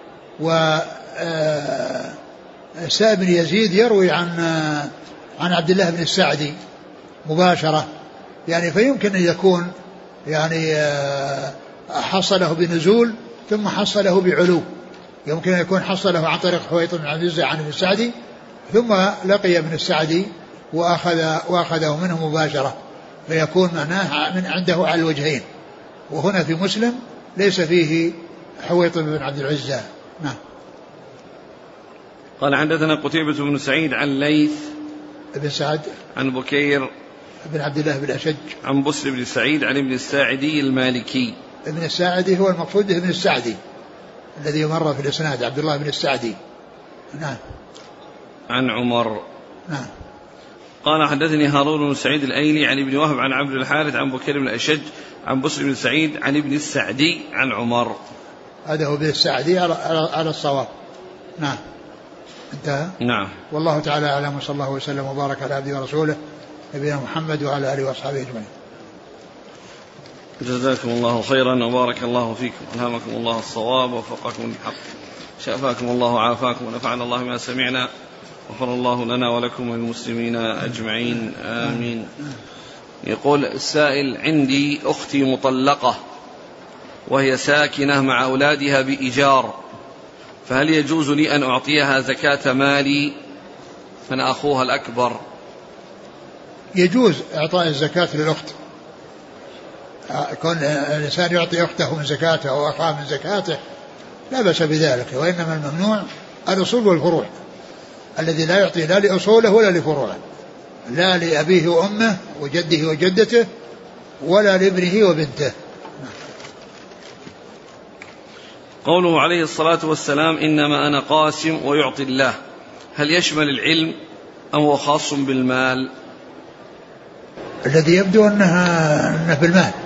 والسائب بن يزيد يروي عن عبد الله بن السعدي مباشرة، يعني فيمكن أن يكون يعني حصله بنزول ثم حصله بعلو، يمكن أن يكون حصله عن طريق حويطب بن عبد العزى عن ابن السعدي ثم لقي ابن السعدي وأخذه منه مباشرة، فيكون معناه من عنده على الوجهين. وهنا في مسلم ليس فيه حويطب بن عبد العزى. نعم. قال حدثنا قتيبة بن سعيد عن ليث ابن سعد عن بكير بن عبد الله بن أشج عن بسر بن سعيد عن ابن الساعدي المالكي. ابن الساعدي هو المقصود ابن السعدي الذي مر في الإسناد عبد الله بن السعدي. نعم. عن عمر. نعم. قال حدثني هارون بن سعيد الأيلي عن ابن وهب عن عبد الحارث عن بكير بن أشج عن بسر بن سعيد عن ابن السعدي عن عمر. هذا هو ابن السعدي على الصواب. نعم. انتهى. نعم. والله تعالى أعلم، وصلى الله وسلم وبارك على عبده ورسوله نبينا محمد وعلى آله وأصحابه أجمعين. جزاكم الله خيرا وبارك الله فيكم، ألهمكم الله الصواب ووفقكم للحق، شافاكم الله وعافاكم ونفعنا الله ما سمعنا، غفر الله لنا ولكم وللمسلمين أجمعين آمين. يقول السائل: عندي أختي مطلقة وهي ساكنة مع أولادها بإيجار، فهل يجوز لي أن أعطيها زكاة مالي فأنا أخوها الأكبر؟ يجوز إعطاء الزكاة للأخت، كون الإنسان يعطي أخته من زكاته أو أخاه من زكاته لا بأس بذلك، وإنما الممنوع الأصول والفروع، الذي لا يعطي لا لأصوله ولا لفروعه، لا لأبيه وأمه وجده وجدته ولا لابنه وبنته. قوله عليه الصلاة والسلام: إنما أنا قاسم ويعطي الله، هل يشمل العلم أم هو خاص بالمال؟ الذي يبدو أنه بالمال،